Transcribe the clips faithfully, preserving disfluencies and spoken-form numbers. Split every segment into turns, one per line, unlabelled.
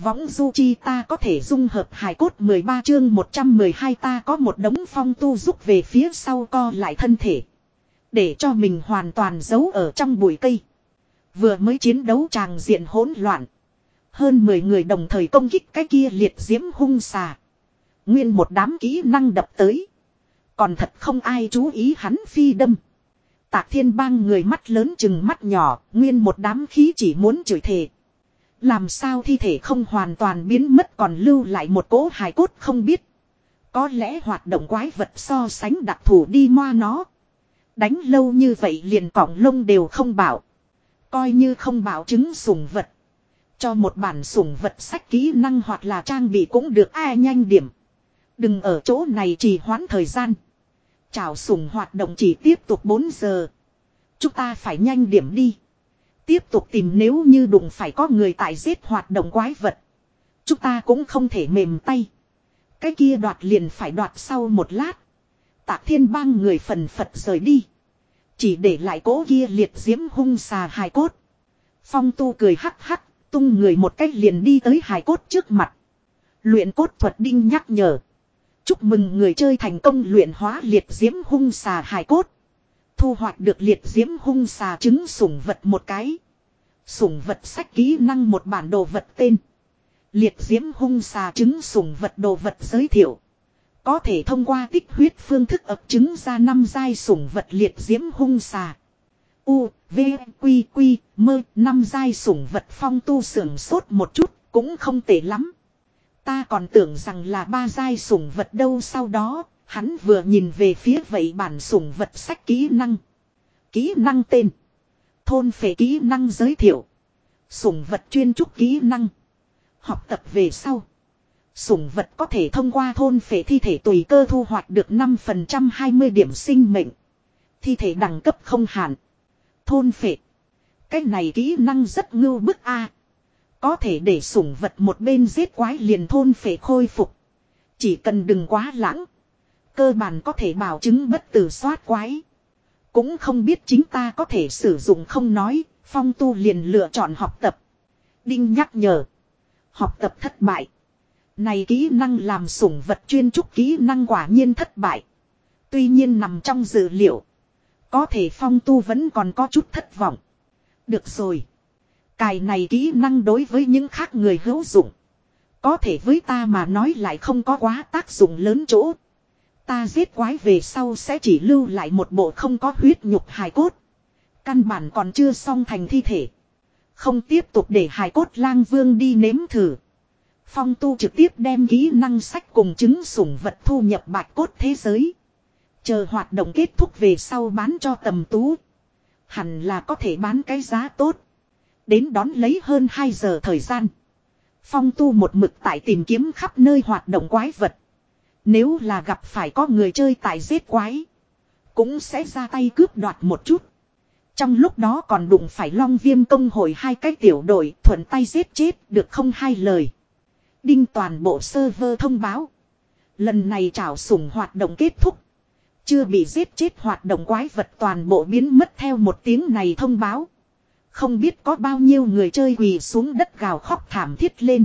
võng du chi ta có thể dung hợp hài cốt mười ba chương một trăm mười hai ta có một đống phong tu rút về phía sau co lại thân thể. Để cho mình hoàn toàn giấu ở trong bụi cây. Vừa mới chiến đấu tràng diện hỗn loạn. Hơn mười người đồng thời công kích cái kia liệt diễm hung xà. Nguyên một đám kỹ năng đập tới. Còn thật không ai chú ý hắn phi đâm. Tạc Thiên Bang người mắt lớn chừng mắt nhỏ, nguyên một đám khí chỉ muốn chửi thề. Làm sao thi thể không hoàn toàn biến mất còn lưu lại một cỗ hài cốt không biết. Có lẽ hoạt động quái vật so sánh đặc thù đi moa nó. Đánh lâu như vậy liền cọng lông đều không bảo. Coi như không bảo chứng sủng vật. Cho một bản sủng vật sách kỹ năng hoặc là trang bị cũng được ai nhanh điểm. Đừng ở chỗ này trì hoãn thời gian. Chào sủng hoạt động chỉ tiếp tục bốn giờ. Chúng ta phải nhanh điểm đi. Tiếp tục tìm nếu như đụng phải có người tại giết hoạt động quái vật. Chúng ta cũng không thể mềm tay. Cái kia đoạt liền phải đoạt sau một lát. Tạc Thiên Bang người phần phật rời đi. Chỉ để lại cỗ kia liệt diễm hung xà hài cốt. Phong tu cười hắc hắc. Tung người một cách liền đi tới hài cốt trước mặt. Luyện cốt thuật đinh nhắc nhở. Chúc mừng người chơi thành công luyện hóa liệt diễm hung xà hài cốt. Thu hoạch được liệt diễm hung xà trứng sủng vật một cái. Sủng vật sách kỹ năng một bản đồ vật tên. Liệt diễm hung xà trứng sủng vật đồ vật giới thiệu. Có thể thông qua tích huyết phương thức ấp trứng ra năm giai sủng vật liệt diễm hung xà. U, V, Quy, Quy, Mơ, năm giai sủng vật phong tu sưởng sốt một chút, cũng không tệ lắm. Ta còn tưởng rằng là ba giai sủng vật đâu sau đó, hắn vừa nhìn về phía vậy bản sủng vật sách kỹ năng. Kỹ năng tên. Thôn phệ kỹ năng giới thiệu. Sủng vật chuyên trúc kỹ năng. Học tập về sau. Sủng vật có thể thông qua thôn phệ thi thể tùy cơ thu hoạch được năm phần trăm hai mươi điểm sinh mệnh. Thi thể đẳng cấp không hạn. Thôn phệ. Cái này kỹ năng rất ngưu bức a. Có thể để sủng vật một bên giết quái liền thôn phệ khôi phục. Chỉ cần đừng quá lãng. Cơ bản có thể bảo chứng bất tử soát quái. Cũng không biết chính ta có thể sử dụng không nói. Phong tu liền lựa chọn học tập. Đinh nhắc nhở. Học tập thất bại. Này kỹ năng làm sủng vật chuyên trúc kỹ năng quả nhiên thất bại. Tuy nhiên nằm trong dự liệu. Có thể phong tu vẫn còn có chút thất vọng. Được rồi. Cài này kỹ năng đối với những khác người hữu dụng. Có thể với ta mà nói lại không có quá tác dụng lớn chỗ. Ta giết quái về sau sẽ chỉ lưu lại một bộ không có huyết nhục hài cốt. Căn bản còn chưa xong thành thi thể. Không tiếp tục để hài cốt lang vương đi nếm thử. Phong tu trực tiếp đem kỹ năng sách cùng chứng sủng vật thu nhập bạch cốt thế giới. Chờ hoạt động kết thúc về sau bán cho tầm tú. Hẳn là có thể bán cái giá tốt. Đến đón lấy hơn hai giờ thời gian. Phong tu một mực tại tìm kiếm khắp nơi hoạt động quái vật. Nếu là gặp phải có người chơi tại giết quái. Cũng sẽ ra tay cướp đoạt một chút. Trong lúc đó còn đụng phải Long Viêm công hội hai cái tiểu đội thuận tay giết chết được không hai lời. Đinh toàn bộ server thông báo. Lần này trảo sủng hoạt động kết thúc. Chưa bị giết chết hoạt động quái vật toàn bộ biến mất theo một tiếng này thông báo. Không biết có bao nhiêu người chơi quỳ xuống đất gào khóc thảm thiết lên.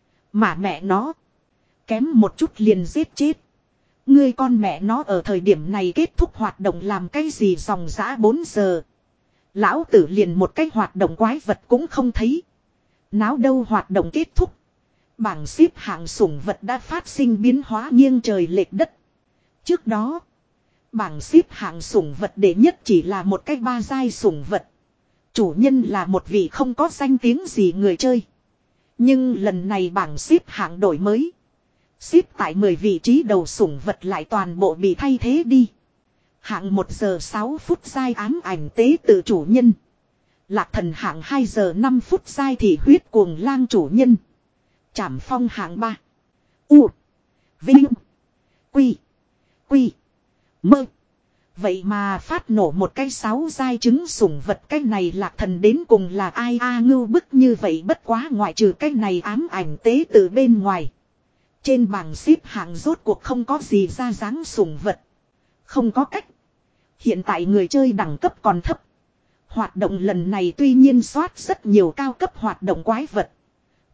Mà mẹ nó. Kém một chút liền giết chết. Ngươi con mẹ nó ở thời điểm này kết thúc hoạt động làm cái gì dòng dã bốn giờ. Lão tử liền một cái hoạt động quái vật cũng không thấy. Náo đâu hoạt động kết thúc. Bảng xếp hạng sủng vật đã phát sinh biến hóa nghiêng trời lệch đất. Trước đó. Bảng xếp hạng sủng vật đệ nhất chỉ là một cái ba giai sủng vật. Chủ nhân là một vị không có danh tiếng gì người chơi. Nhưng lần này bảng xếp hạng đổi mới. Xếp tại mười vị trí đầu sủng vật lại toàn bộ bị thay thế đi. Hạng một giờ sáu phút giai ám ảnh tế tự chủ nhân. Lạc thần hạng hai giờ năm phút giai thị huyết cuồng lang chủ nhân. Trảm phong hạng ba. U. Vinh. Quy. Quy. Mơ. Vậy mà phát nổ một cái sáu giai trứng sủng vật cái này lạc thần đến cùng là ai a à, ngưu bức như vậy bất quá ngoại trừ cái này ám ảnh tế từ bên ngoài. Trên bảng xếp hạng rốt cuộc không có gì ra dáng sủng vật. Không có cách. Hiện tại người chơi đẳng cấp còn thấp. Hoạt động lần này tuy nhiên soát rất nhiều cao cấp hoạt động quái vật.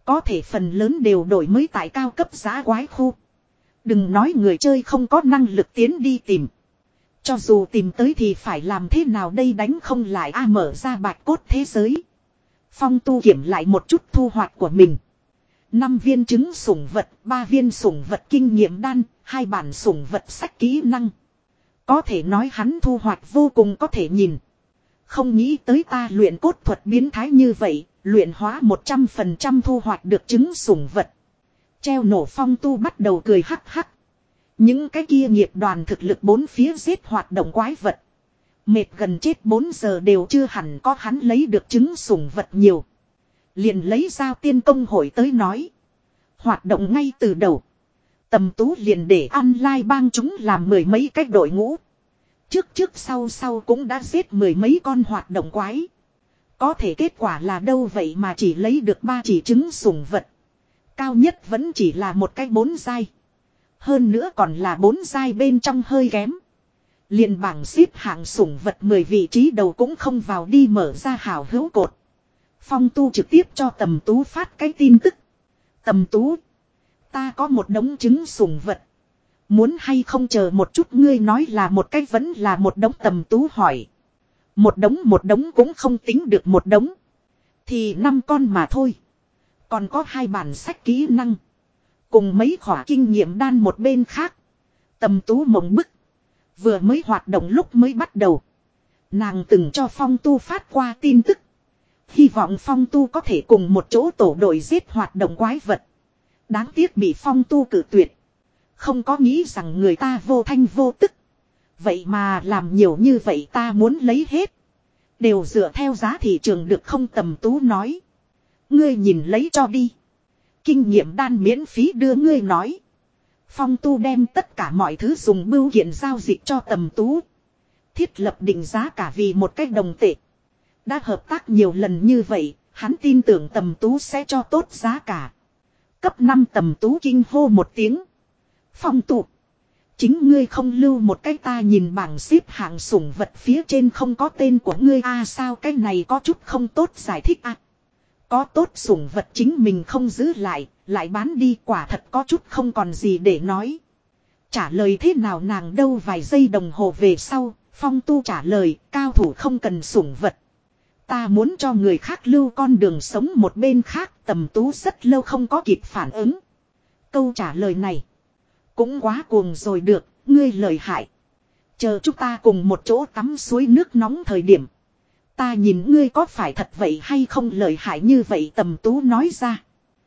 Có thể phần lớn đều đổi mới tại cao cấp giá quái khu. Đừng nói người chơi không có năng lực tiến đi tìm. Cho dù tìm tới thì phải làm thế nào đây, đánh không lại a. Mở ra bạch cốt thế giới. Phong Tu kiểm lại một chút thu hoạch của mình. năm viên trứng sủng vật, ba viên sủng vật kinh nghiệm đan, hai bản sủng vật sách kỹ năng. Có thể nói hắn thu hoạch vô cùng có thể nhìn. Không nghĩ tới ta luyện cốt thuật biến thái như vậy, luyện hóa một trăm phần trăm thu hoạch được trứng sủng vật. Treo nổ Phong Tu bắt đầu cười hắc hắc. Những cái kia nghiệp đoàn thực lực bốn phía giết hoạt động quái vật. Mệt gần chết bốn giờ đều chưa hẳn có hắn lấy được trứng sủng vật nhiều. Liền lấy Giao Tiên công hội tới nói. Hoạt động ngay từ đầu. Tầm Tú liền để online bang chúng làm mười mấy cách đội ngũ. Trước trước sau sau cũng đã giết mười mấy con hoạt động quái. Có thể kết quả là đâu vậy mà chỉ lấy được ba chỉ trứng sủng vật. Cao nhất vẫn chỉ là một cái bốn giai. Hơn nữa còn là bốn giai bên trong hơi kém. Liền bảng xếp hạng sủng vật mười vị trí đầu cũng không vào đi, mở ra hào hữu cột. Phong Tu trực tiếp cho Tầm Tú phát cái tin tức. Tầm Tú, ta có một đống trứng sủng vật. Muốn hay không chờ một chút, ngươi nói là một cái vẫn là một đống. Tầm Tú hỏi. Một đống một đống cũng không tính được một đống. Thì năm con mà thôi. Còn có hai bản sách kỹ năng. Cùng mấy khỏa kinh nghiệm đan một bên khác. Tầm Tú mộng bức. Vừa mới hoạt động lúc mới bắt đầu. Nàng từng cho Phong Tu phát qua tin tức. Hy vọng Phong Tu có thể cùng một chỗ tổ đội giết hoạt động quái vật. Đáng tiếc bị Phong Tu cự tuyệt. Không có nghĩ rằng người ta vô thanh vô tức. Vậy mà làm nhiều như vậy, ta muốn lấy hết. Đều dựa theo giá thị trường được không? Tầm Tú nói. Ngươi nhìn lấy cho đi. Kinh nghiệm đan miễn phí đưa ngươi nói. Phong Tu đem tất cả mọi thứ dùng bưu kiện giao dịch cho Tầm Tú. Thiết lập định giá cả vì một cách đồng tệ. Đã hợp tác nhiều lần như vậy, hắn tin tưởng Tầm Tú sẽ cho tốt giá cả. Cấp năm Tầm Tú kinh hô một tiếng. Phong Tu, chính ngươi không lưu một cái, ta nhìn bảng xếp hạng sủng vật phía trên không có tên của ngươi a. À, sao cái này có chút không tốt giải thích à? Có tốt sủng vật chính mình không giữ lại, lại bán đi, quả thật có chút không còn gì để nói. Trả lời thế nào nàng đâu? Vài giây đồng hồ về sau, Phong Tu trả lời, cao thủ không cần sủng vật. Ta muốn cho người khác lưu con đường sống một bên khác. Tầm Tú rất lâu không có kịp phản ứng. Câu trả lời này cũng quá cuồng rồi, được, ngươi lợi hại. Chờ chúng ta cùng một chỗ tắm suối nước nóng thời điểm. Ta nhìn ngươi có phải thật vậy hay không lợi hại như vậy? Tầm Tú nói ra.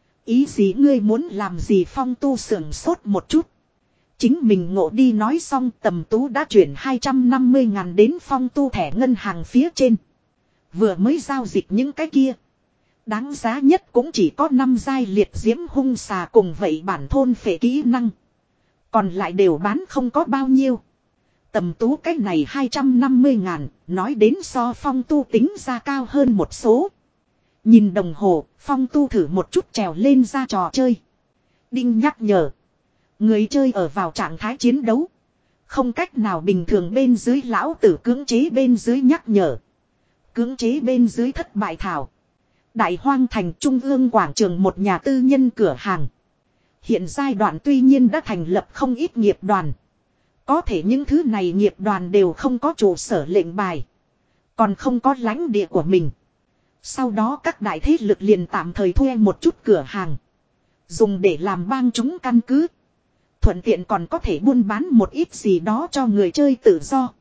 Ý gì, ngươi muốn làm gì? Phong Tu sưởng sốt một chút. Chính mình ngộ đi. Nói xong Tầm Tú đã chuyển hai trăm năm mươi ngàn đến Phong Tu thẻ ngân hàng phía trên. Vừa mới giao dịch những cái kia. Đáng giá nhất cũng chỉ có năm giai liệt diễm hung xà cùng vậy bản thôn phệ kỹ năng. Còn lại đều bán không có bao nhiêu. Tầm Tú cái này hai trăm năm mươi ngàn, nói đến so Phong Tu tính ra cao hơn một số. Nhìn đồng hồ, Phong Tu thử một chút trèo lên ra trò chơi. Đinh nhắc nhở. Người chơi ở vào trạng thái chiến đấu. Không cách nào bình thường bên dưới. Lão tử cưỡng chế bên dưới nhắc nhở. Cưỡng chế bên dưới thất bại thảo. Đại Hoang thành trung ương quảng trường một nhà tư nhân cửa hàng. Hiện giai đoạn tuy nhiên đã thành lập không ít nghiệp đoàn. Có thể những thứ này nghiệp đoàn đều không có trụ sở lệnh bài. Còn không có lãnh địa của mình. Sau đó các đại thế lực liền tạm thời thuê một chút cửa hàng. Dùng để làm bang chúng căn cứ. Thuận tiện còn có thể buôn bán một ít gì đó cho người chơi tự do.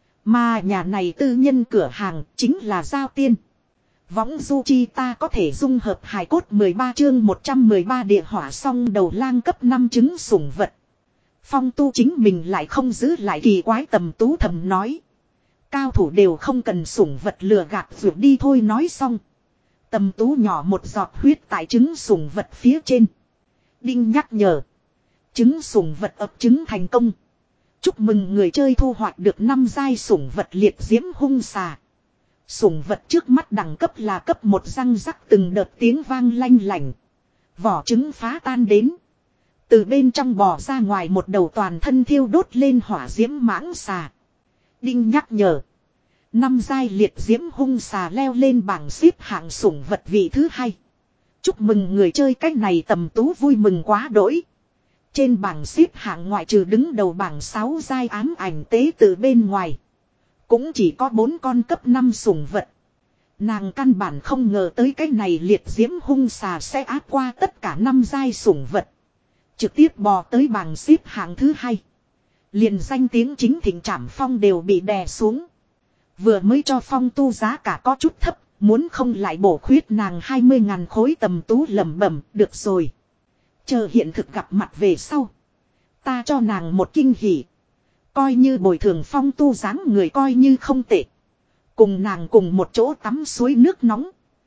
Mà nhà này tư nhân cửa hàng chính là Giao Tiên. Võng du chi ta có thể dung hợp hài cốt. Mười ba chương một trăm mười ba địa hỏa song đầu lang cấp năm trứng sủng vật. Phong Tu chính mình lại không giữ lại, kỳ quái. Tầm Tú thầm nói. Cao thủ đều không cần sủng vật, lừa gạt vượt đi thôi. Nói xong. Tầm Tú nhỏ một giọt huyết tại trứng sủng vật phía trên. Đinh nhắc nhở. Trứng sủng vật ấp trứng thành công. Chúc mừng người chơi thu hoạch được năm giai sủng vật liệt diễm hung xà. Sủng vật trước mắt đẳng cấp là cấp một. Răng rắc từng đợt tiếng vang lanh lảnh. Vỏ trứng phá tan đến. Từ bên trong bò ra ngoài một đầu toàn thân thiêu đốt lên hỏa diễm mãng xà. Đinh nhắc nhở. Năm giai liệt diễm hung xà leo lên bảng xếp hạng sủng vật vị thứ hai. Chúc mừng người chơi cách này tầm tú vui mừng quá đỗi. Trên bảng xếp hạng ngoại trừ đứng đầu bảng sáu giai ám ảnh tế từ bên ngoài. Cũng chỉ có bốn con cấp năm sủng vật. Nàng căn bản không ngờ tới cái này liệt diễm hung xà sẽ áp qua tất cả năm giai sủng vật. Trực tiếp bò tới bảng xếp hạng thứ hai. Liền danh tiếng chính thịnh Trảm Phong đều bị đè xuống. Vừa mới cho Phong tu giá cả có chút thấp. Muốn không lại bổ khuyết nàng hai mươi ngàn khối tầm tú lẩm bẩm được rồi. Chờ hiện thực gặp mặt về sau. Ta cho nàng một kinh hỉ. Coi như bồi thường Phong tu dáng người coi như không tệ. Cùng nàng cùng một chỗ tắm suối nước nóng.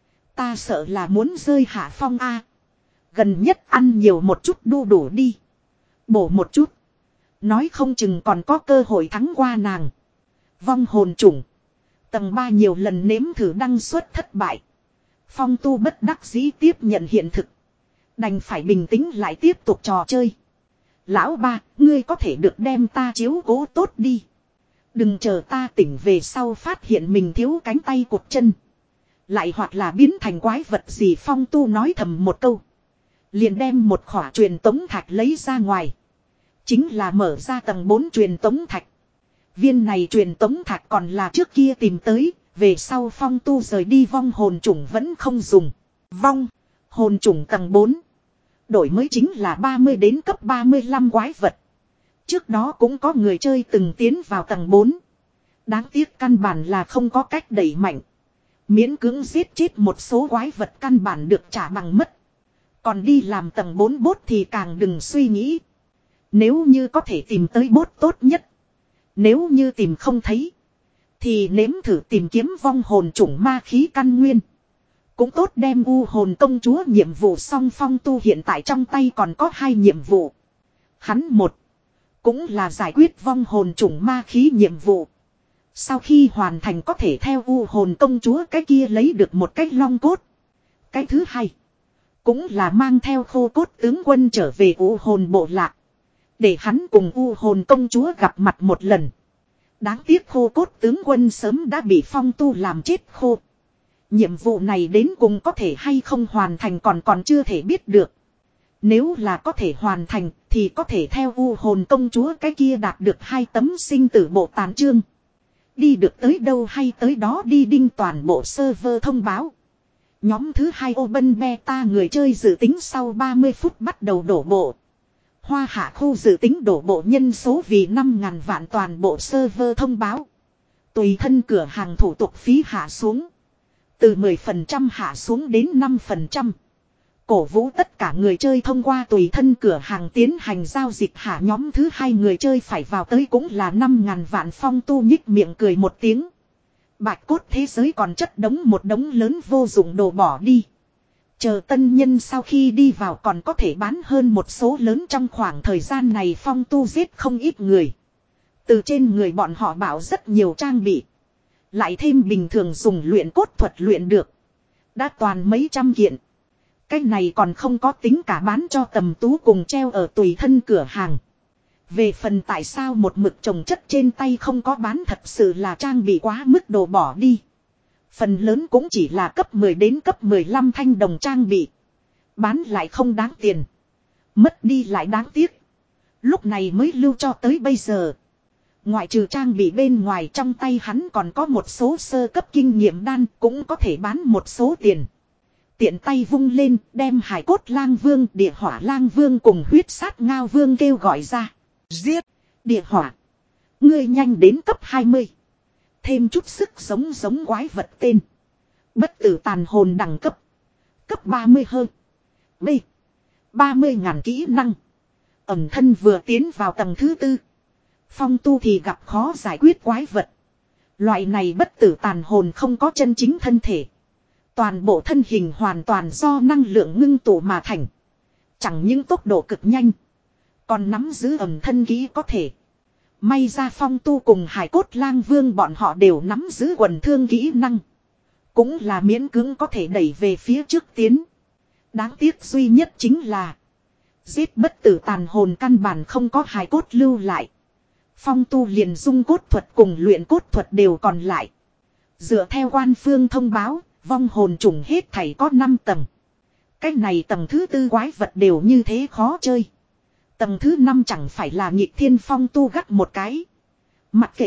Ta sợ là muốn rơi hạ phong a. Gần nhất ăn nhiều một chút đu đủ đi. Bổ một chút. Nói không chừng còn có cơ hội thắng qua nàng. Vong hồn chủng. Tầng ba nhiều lần nếm thử đăng xuất thất bại. Phong tu bất đắc dĩ tiếp nhận hiện thực. Đành phải bình tĩnh lại tiếp tục trò chơi. Lão ba, ngươi có thể được đem ta chiếu cố tốt đi. Đừng chờ ta tỉnh về sau phát hiện mình thiếu cánh tay cụt chân. Lại hoặc là biến thành quái vật gì. Phong tu nói thầm một câu. Liền đem một khỏa truyền tống thạch lấy ra ngoài. Chính là mở ra tầng bốn truyền tống thạch. Viên này truyền tống thạch còn là trước kia tìm tới. Về sau Phong tu rời đi vong hồn chủng vẫn không dùng. Vong hồn chủng tầng bốn. Đổi mới chính là ba mươi đến cấp ba mươi lăm quái vật. Trước đó cũng có người chơi từng tiến vào tầng bốn. Đáng tiếc căn bản là không có cách đẩy mạnh. Miễn cưỡng giết chết một số quái vật căn bản được trả bằng mất. Còn đi làm tầng bốn bốt thì càng đừng suy nghĩ. Nếu như có thể tìm tới bốt tốt nhất. Nếu như tìm không thấy. Thì nếm thử tìm kiếm vong hồn chủng ma khí căn nguyên. Cũng tốt đem u hồn công chúa nhiệm vụ song Phong tu hiện tại trong tay còn có hai nhiệm vụ. Hắn một. Cũng là giải quyết vong hồn chủng ma khí nhiệm vụ. Sau khi hoàn thành có thể theo u hồn công chúa cái kia lấy được một cái long cốt. Cái thứ hai. Cũng là mang theo khô cốt tướng quân trở về u hồn bộ lạc. Để hắn cùng u hồn công chúa gặp mặt một lần. Đáng tiếc khô cốt tướng quân sớm đã bị Phong tu làm chết khô. Nhiệm vụ này đến cùng có thể hay không hoàn thành còn còn chưa thể biết được. Nếu là có thể hoàn thành thì có thể theo u hồn công chúa cái kia đạt được hai tấm sinh tử bộ tàn chương. Đi được tới đâu hay tới đó đi đinh toàn bộ server thông báo. Nhóm thứ hai Open Beta người chơi dự tính sau ba mươi phút bắt đầu đổ bộ. Hoa hạ khu dự tính đổ bộ nhân số vì năm ngàn vạn toàn bộ server thông báo. Tùy thân cửa hàng thủ tục phí hạ xuống. Từ mười phần trăm hạ xuống đến năm phần trăm. Cổ vũ tất cả người chơi thông qua tùy thân cửa hàng tiến hành giao dịch hạ nhóm thứ hai người chơi phải vào tới cũng là năm ngàn vạn. Phong tu nhích miệng cười một tiếng. Bạch cốt thế giới còn chất đống một đống lớn vô dụng đồ bỏ đi. Chờ tân nhân sau khi đi vào còn có thể bán hơn một số lớn trong khoảng thời gian này Phong tu giết không ít người. Từ trên người bọn họ bảo rất nhiều trang bị. Lại thêm bình thường dùng luyện cốt thuật luyện được. Đã toàn mấy trăm kiện. Cái này còn không có tính cả bán cho tầm tú cùng treo ở tùy thân cửa hàng. Về phần tại sao một mực trồng chất trên tay không có bán thật sự là trang bị quá mức đồ bỏ đi. Phần lớn cũng chỉ là cấp mười đến cấp mười lăm thanh đồng trang bị. Bán lại không đáng tiền. Mất đi lại đáng tiếc. Lúc này mới lưu cho tới bây giờ. Ngoại trừ trang bị bên ngoài trong tay hắn còn có một số sơ cấp kinh nghiệm đan cũng có thể bán một số tiền. Tiện tay vung lên đem hải cốt lang vương, địa hỏa lang vương cùng huyết sát ngao vương kêu gọi ra. Giết! Địa hỏa! Ngươi nhanh đến cấp hai mươi. Thêm chút sức sống giống quái vật tên. Bất tử tàn hồn đẳng cấp. Cấp ba mươi hơn. B. ba mươi ngàn kỹ năng. Ẩm thân vừa tiến vào tầng thứ tư. Phong tu thì gặp khó giải quyết quái vật. Loại này bất tử tàn hồn không có chân chính thân thể. Toàn bộ thân hình hoàn toàn do năng lượng ngưng tụ mà thành. Chẳng những tốc độ cực nhanh. Còn nắm giữ ẩm thân kỹ có thể. May ra Phong tu cùng hải cốt lang vương bọn họ đều nắm giữ quần thương kỹ năng. Cũng là miễn cưỡng có thể đẩy về phía trước tiến. Đáng tiếc duy nhất chính là. Giết bất tử tàn hồn căn bản không có hải cốt lưu lại. Phong tu liền dung cốt thuật cùng luyện cốt thuật đều còn lại. Dựa theo quan phương thông báo, vong hồn trùng hết thảy có năm tầng. Cái này tầng thứ tư quái vật đều như thế khó chơi. Tầng thứ năm chẳng phải là nhịp thiên phong tu gắt một cái. Mặc kệ.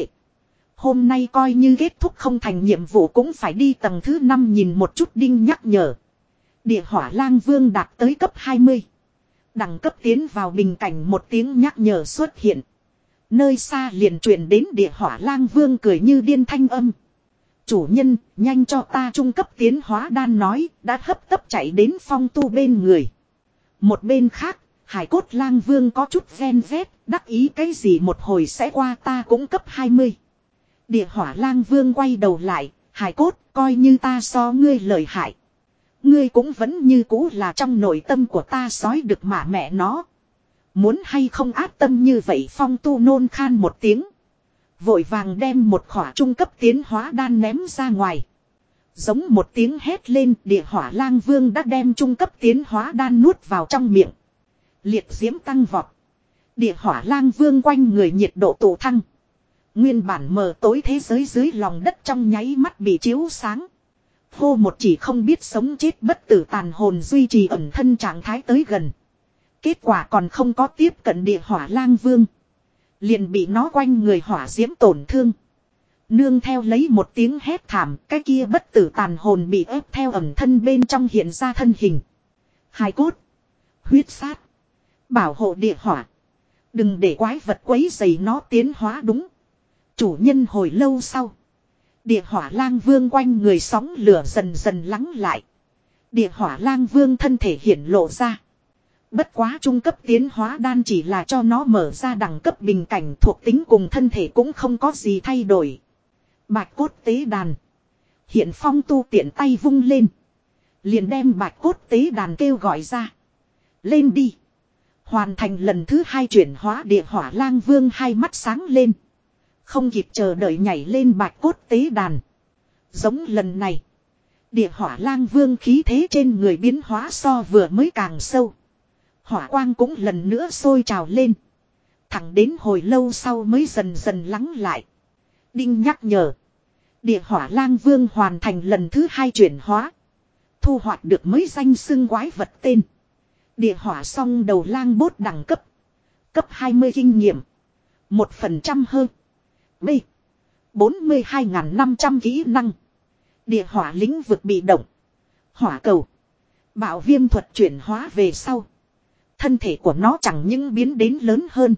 Hôm nay coi như kết thúc không thành nhiệm vụ cũng phải đi tầng thứ năm nhìn một chút đinh nhắc nhở. Địa hỏa lang vương đạt tới cấp hai mươi. Đẳng cấp tiến vào bình cảnh một tiếng nhắc nhở xuất hiện. Nơi xa liền truyền đến địa hỏa lang vương cười như điên thanh âm. Chủ nhân, nhanh cho ta trung cấp tiến hóa đan nói, đã hấp tấp chạy đến phong tu bên người. Một bên khác, hải cốt lang vương có chút ven vét, đắc ý cái gì một hồi sẽ qua ta cũng cấp hai mươi. Địa hỏa lang vương quay đầu lại, hải cốt, coi như ta so ngươi lợi hại. Ngươi cũng vẫn như cũ là trong nội tâm của ta sói được mà mẹ nó. Muốn hay không áp tâm như vậy phong tu nôn khan một tiếng. Vội vàng đem một khỏa trung cấp tiến hóa đan ném ra ngoài. Giống một tiếng hét lên, địa hỏa lang vương đã đem trung cấp tiến hóa đan nuốt vào trong miệng. Liệt diễm tăng vọt. Địa hỏa lang vương quanh người nhiệt độ tụ thăng. Nguyên bản mờ tối thế giới dưới lòng đất trong nháy mắt bị chiếu sáng. Hô một chỉ không biết sống chết bất tử tàn hồn duy trì ẩn thân trạng thái tới gần. Kết quả còn không có tiếp cận địa hỏa lang vương. Liền bị nó quanh người hỏa diễm tổn thương. Nương theo lấy một tiếng hét thảm, cái kia bất tử tàn hồn bị ép theo ẩm thân bên trong hiện ra thân hình. Hài cốt. Huyết sát. Bảo hộ địa hỏa. Đừng để quái vật quấy rầy nó tiến hóa đúng. Chủ nhân hồi lâu sau. Địa hỏa lang vương quanh người sóng lửa dần dần lắng lại. Địa hỏa lang vương thân thể hiển lộ ra. Bất quá trung cấp tiến hóa đan chỉ là cho nó mở ra đẳng cấp bình cảnh thuộc tính cùng thân thể cũng không có gì thay đổi. Bạch cốt tế đàn. Hiện phong tu tiện tay vung lên. Liền đem bạch cốt tế đàn kêu gọi ra. Lên đi. Hoàn thành lần thứ hai chuyển hóa địa hỏa lang vương hai mắt sáng lên. Không kịp chờ đợi nhảy lên bạch cốt tế đàn. Giống lần này. Địa hỏa lang vương khí thế trên người biến hóa so vừa mới càng sâu. Hỏa quang cũng lần nữa sôi trào lên. Thẳng đến hồi lâu sau mới dần dần lắng lại. Đinh nhắc nhở. Địa hỏa lang vương hoàn thành lần thứ hai chuyển hóa. Thu hoạch được mới danh xưng quái vật tên. Địa hỏa song đầu lang bốt đẳng cấp. Cấp hai mươi kinh nghiệm. một phần trăm hơn. B. bốn mươi hai nghìn năm trăm kỹ năng. Địa hỏa lĩnh vực bị động. Hỏa cầu. Bạo viêm thuật chuyển hóa về sau. Thân thể của nó chẳng những biến đến lớn hơn.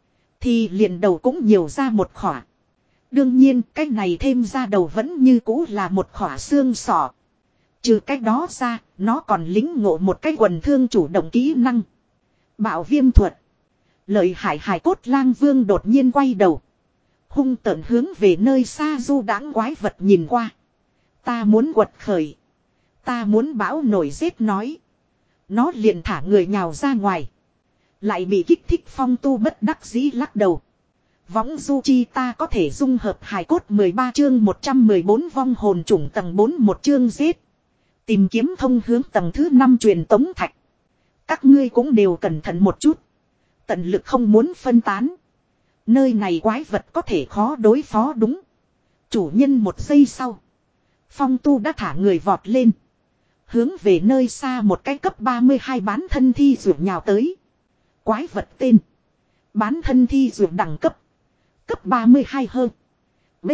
Thì liền đầu cũng nhiều ra một khỏa. Đương nhiên cái này thêm ra đầu vẫn như cũ là một khỏa xương sọ. Trừ cách đó ra, nó còn lính ngộ một cái quần thương chủ động kỹ năng. Bạo viêm thuật. Lợi hại hải cốt lang vương đột nhiên quay đầu. Hung tợn hướng về nơi xa du đãng quái vật nhìn qua. Ta muốn quật khởi. Ta muốn bão nổi giết nói. Nó liền thả người nhào ra ngoài. Lại bị kích thích phong tu bất đắc dĩ lắc đầu. Võng du chi ta có thể dung hợp hài cốt mười ba chương một trăm mười bốn vong hồn chủng tầng bốn một chương giết. Tìm kiếm thông hướng tầng thứ năm truyền tống thạch. Các ngươi cũng đều cẩn thận một chút. Tận lực không muốn phân tán. Nơi này quái vật có thể khó đối phó đúng. Chủ nhân một giây sau. Phong tu đã thả người vọt lên. Hướng về nơi xa một cái cấp ba mươi hai bán thân thi dược nhào tới. Quái vật tên. Bán thân thi dược đẳng cấp. Cấp ba mươi hai hơn. B.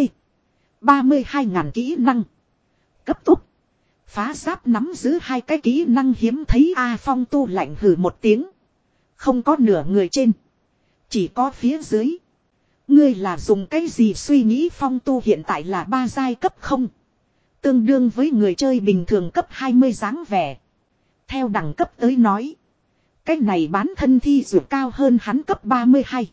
ba mươi hai ngàn kỹ năng. Cấp tốc. Phá giáp nắm giữ hai cái kỹ năng hiếm thấy A Phong tu lạnh hừ một tiếng. Không có nửa người trên. Chỉ có phía dưới. Ngươi là dùng cái gì suy nghĩ Phong tu hiện tại là ba giai cấp không. Tương đương với người chơi bình thường cấp hai mươi dáng vẻ. Theo đẳng cấp tới nói. Cái này bán thân thi dược cao hơn hắn cấp ba mươi hai.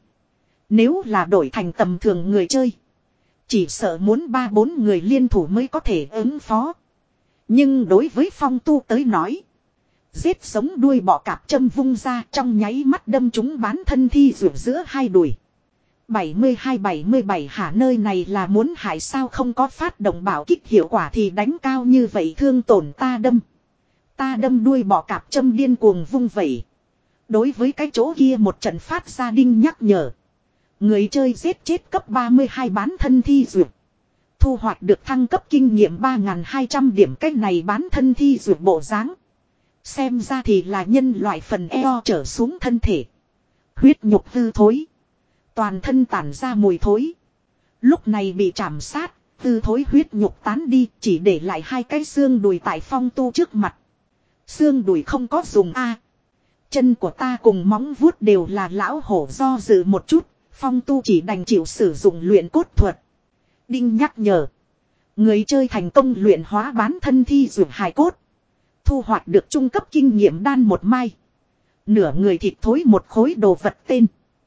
Nếu là đổi thành tầm thường người chơi. Chỉ sợ muốn ba bốn người liên thủ mới có thể ứng phó. Nhưng đối với Phong tu tới nói. Giết sống đuôi bọ cạp châm vung ra trong nháy mắt đâm chúng bán thân thi dược giữa hai đùi. bảy mươi hai bảy mươi bảy hả nơi này là muốn hại sao không có phát động bảo kích hiệu quả thì đánh cao như vậy thương tổn ta đâm. Ta đâm đuôi bọ cạp châm điên cuồng vung vẩy. Đối với cái chỗ kia một trận phát ra đinh nhắc nhở. Người chơi giết chết cấp ba mươi hai bán thân thi dược. Thu hoạch được thăng cấp kinh nghiệm ba nghìn hai trăm điểm cách này bán thân thi dược bộ dáng. Xem ra thì là nhân loại phần eo trở xuống thân thể. Huyết nhục hư thối. Toàn thân tản ra mùi thối. Lúc này bị chạm sát, hư thối huyết nhục tán đi, chỉ để lại hai cái xương đùi tại Phong Tu trước mặt. Xương đùi không có dùng a. Chân của ta cùng móng vuốt đều là lão hổ, do dự một chút, Phong Tu chỉ đành chịu sử dụng luyện cốt thuật. Đinh nhắc nhở. Người chơi thành công luyện hóa bán thân thi dược hài cốt. Thu hoạch được trung cấp kinh nghiệm đan một mai. Nửa người thịt thối một khối đồ vật tên.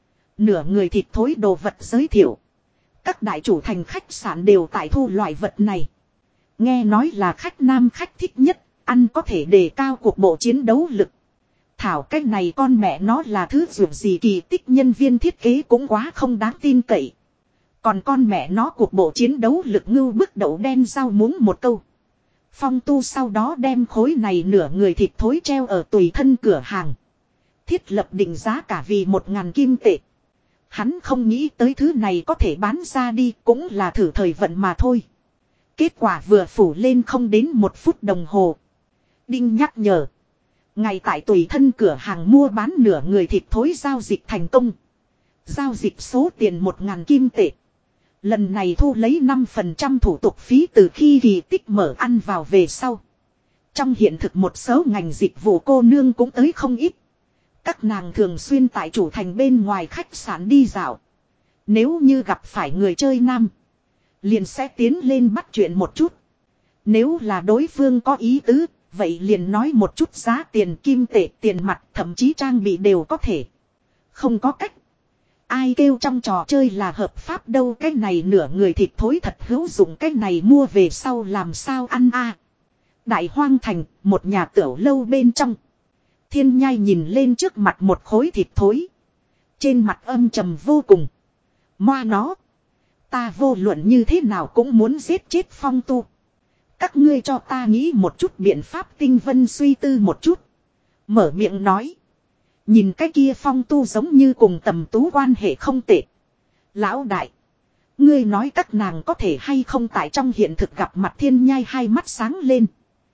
Nửa người thịt thối đồ vật giới thiệu. Các đại chủ thành khách sạn đều tại thu loại vật này. Nghe nói là khách nam khách thích nhất, ăn có thể đề cao cuộc bộ chiến đấu lực. Thảo cái này con mẹ nó là thứ dược gì, kỳ tích nhân viên thiết kế cũng quá không đáng tin cậy. Còn con mẹ nó cuộc bộ chiến đấu lực ngưu bức đậu đen rau muống một câu. Phong Tu sau đó đem khối này nửa người thịt thối treo ở tùy thân cửa hàng. Thiết lập định giá cả vì một ngàn kim tệ. Hắn không nghĩ tới thứ này có thể bán ra đi, cũng là thử thời vận mà thôi. Kết quả vừa phủ lên không đến một phút đồng hồ. Đinh nhắc nhở. Ngày tại tùy thân cửa hàng mua bán nửa người thịt thối giao dịch thành công. Giao dịch số tiền một ngàn kim tệ. Lần này thu lấy năm phần trăm thủ tục phí từ khi kỳ tích mở ăn vào về sau. Trong hiện thực một số ngành dịch vụ cô nương cũng tới không ít. Các nàng thường xuyên tại chủ thành bên ngoài khách sạn đi dạo. Nếu như gặp phải người chơi nam, liền sẽ tiến lên bắt chuyện một chút. Nếu là đối phương có ý tứ, vậy liền nói một chút giá tiền kim tệ, tiền mặt, thậm chí trang bị đều có thể. Không có cách. Ai kêu trong trò chơi là hợp pháp đâu, cái này nửa người thịt thối thật hữu dụng, cái này mua về sau làm sao ăn a. À. Đại Hoang Thành, một nhà tiểu lâu bên trong. Thiên Nhai nhìn lên trước mặt một khối thịt thối. Trên mặt âm trầm vô cùng. Moa nó. Ta vô luận như thế nào cũng muốn giết chết Phong Tu. Các ngươi cho ta nghĩ một chút biện pháp. Tinh Vân suy tư một chút. Mở miệng nói. Nhìn cái kia Phong Tu giống như cùng Tầm Tú quan hệ không tệ. Lão đại. Ngươi nói các nàng có thể hay không tại trong hiện thực gặp mặt. Thiên Nhai hai mắt sáng lên.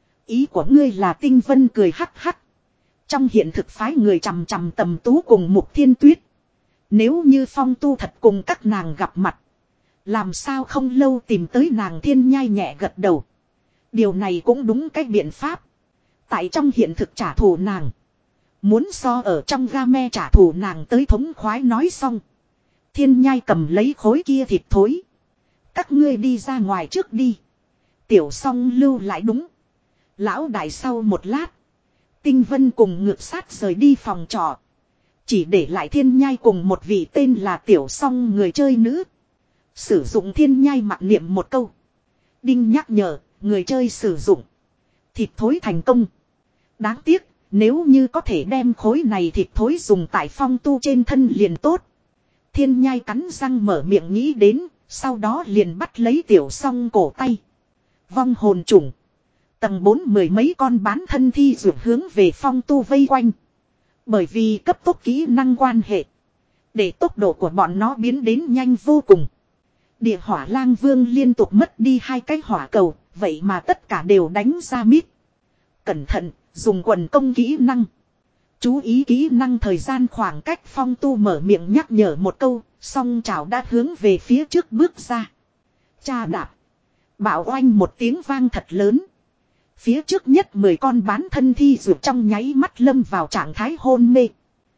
Ý của ngươi là Tinh Vân cười hắc hắc. Trong hiện thực phái người chằm chằm Tầm Tú cùng Mục Thiên Tuyết. Nếu như Phong Tu thật cùng các nàng gặp mặt. Làm sao không lâu tìm tới nàng. Thiên Nhai nhẹ gật đầu. Điều này cũng đúng cái biện pháp. Tại trong hiện thực trả thù nàng. Muốn so ở trong game trả thù nàng tới thống khoái. Nói xong. Thiên Nhai cầm lấy khối kia thịt thối. Các ngươi đi ra ngoài trước đi. Tiểu Song lưu lại đúng. Lão đại sau một lát. Tinh Vân cùng ngược sát rời đi phòng trọ. Chỉ để lại Thiên Nhai cùng một vị tên là Tiểu Song người chơi nữ. Sử dụng Thiên Nhai mặc niệm một câu. Đinh nhắc nhở, người chơi sử dụng. Thịt thối thành công. Đáng tiếc, nếu như có thể đem khối này thịt thối dùng tại Phong Tu trên thân liền tốt. Thiên Nhai cắn răng mở miệng nghĩ đến, sau đó liền bắt lấy Tiểu Song cổ tay. Vong hồn trùng. Tầng bốn mười mấy con bán thân thi dược hướng về Phong Tu vây quanh. Bởi vì cấp tốc kỹ năng quan hệ. Để tốc độ của bọn nó biến đến nhanh vô cùng. Địa hỏa lang vương liên tục mất đi hai cái hỏa cầu. Vậy mà tất cả đều đánh ra mít. Cẩn thận, dùng quần công kỹ năng. Chú ý kỹ năng thời gian khoảng cách. Phong Tu mở miệng nhắc nhở một câu. Song chảo đã hướng về phía trước bước ra. Cha đạp. Bạo oanh một tiếng vang thật lớn. Phía trước nhất mười con bán thân thi dược trong nháy mắt lâm vào trạng thái hôn mê.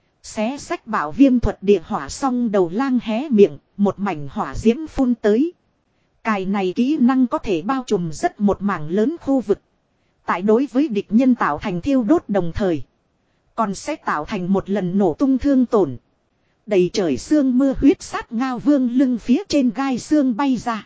Xé sách bảo viêm thuật địa hỏa xong đầu lang hé miệng, một mảnh hỏa diễm phun tới. Cài này kỹ năng có thể bao trùm rất một mảng lớn khu vực. Tại đối với địch nhân tạo thành thiêu đốt đồng thời. Còn sẽ tạo thành một lần nổ tung thương tổn. Đầy trời sương mưa huyết sát ngao vương lưng phía trên gai xương bay ra.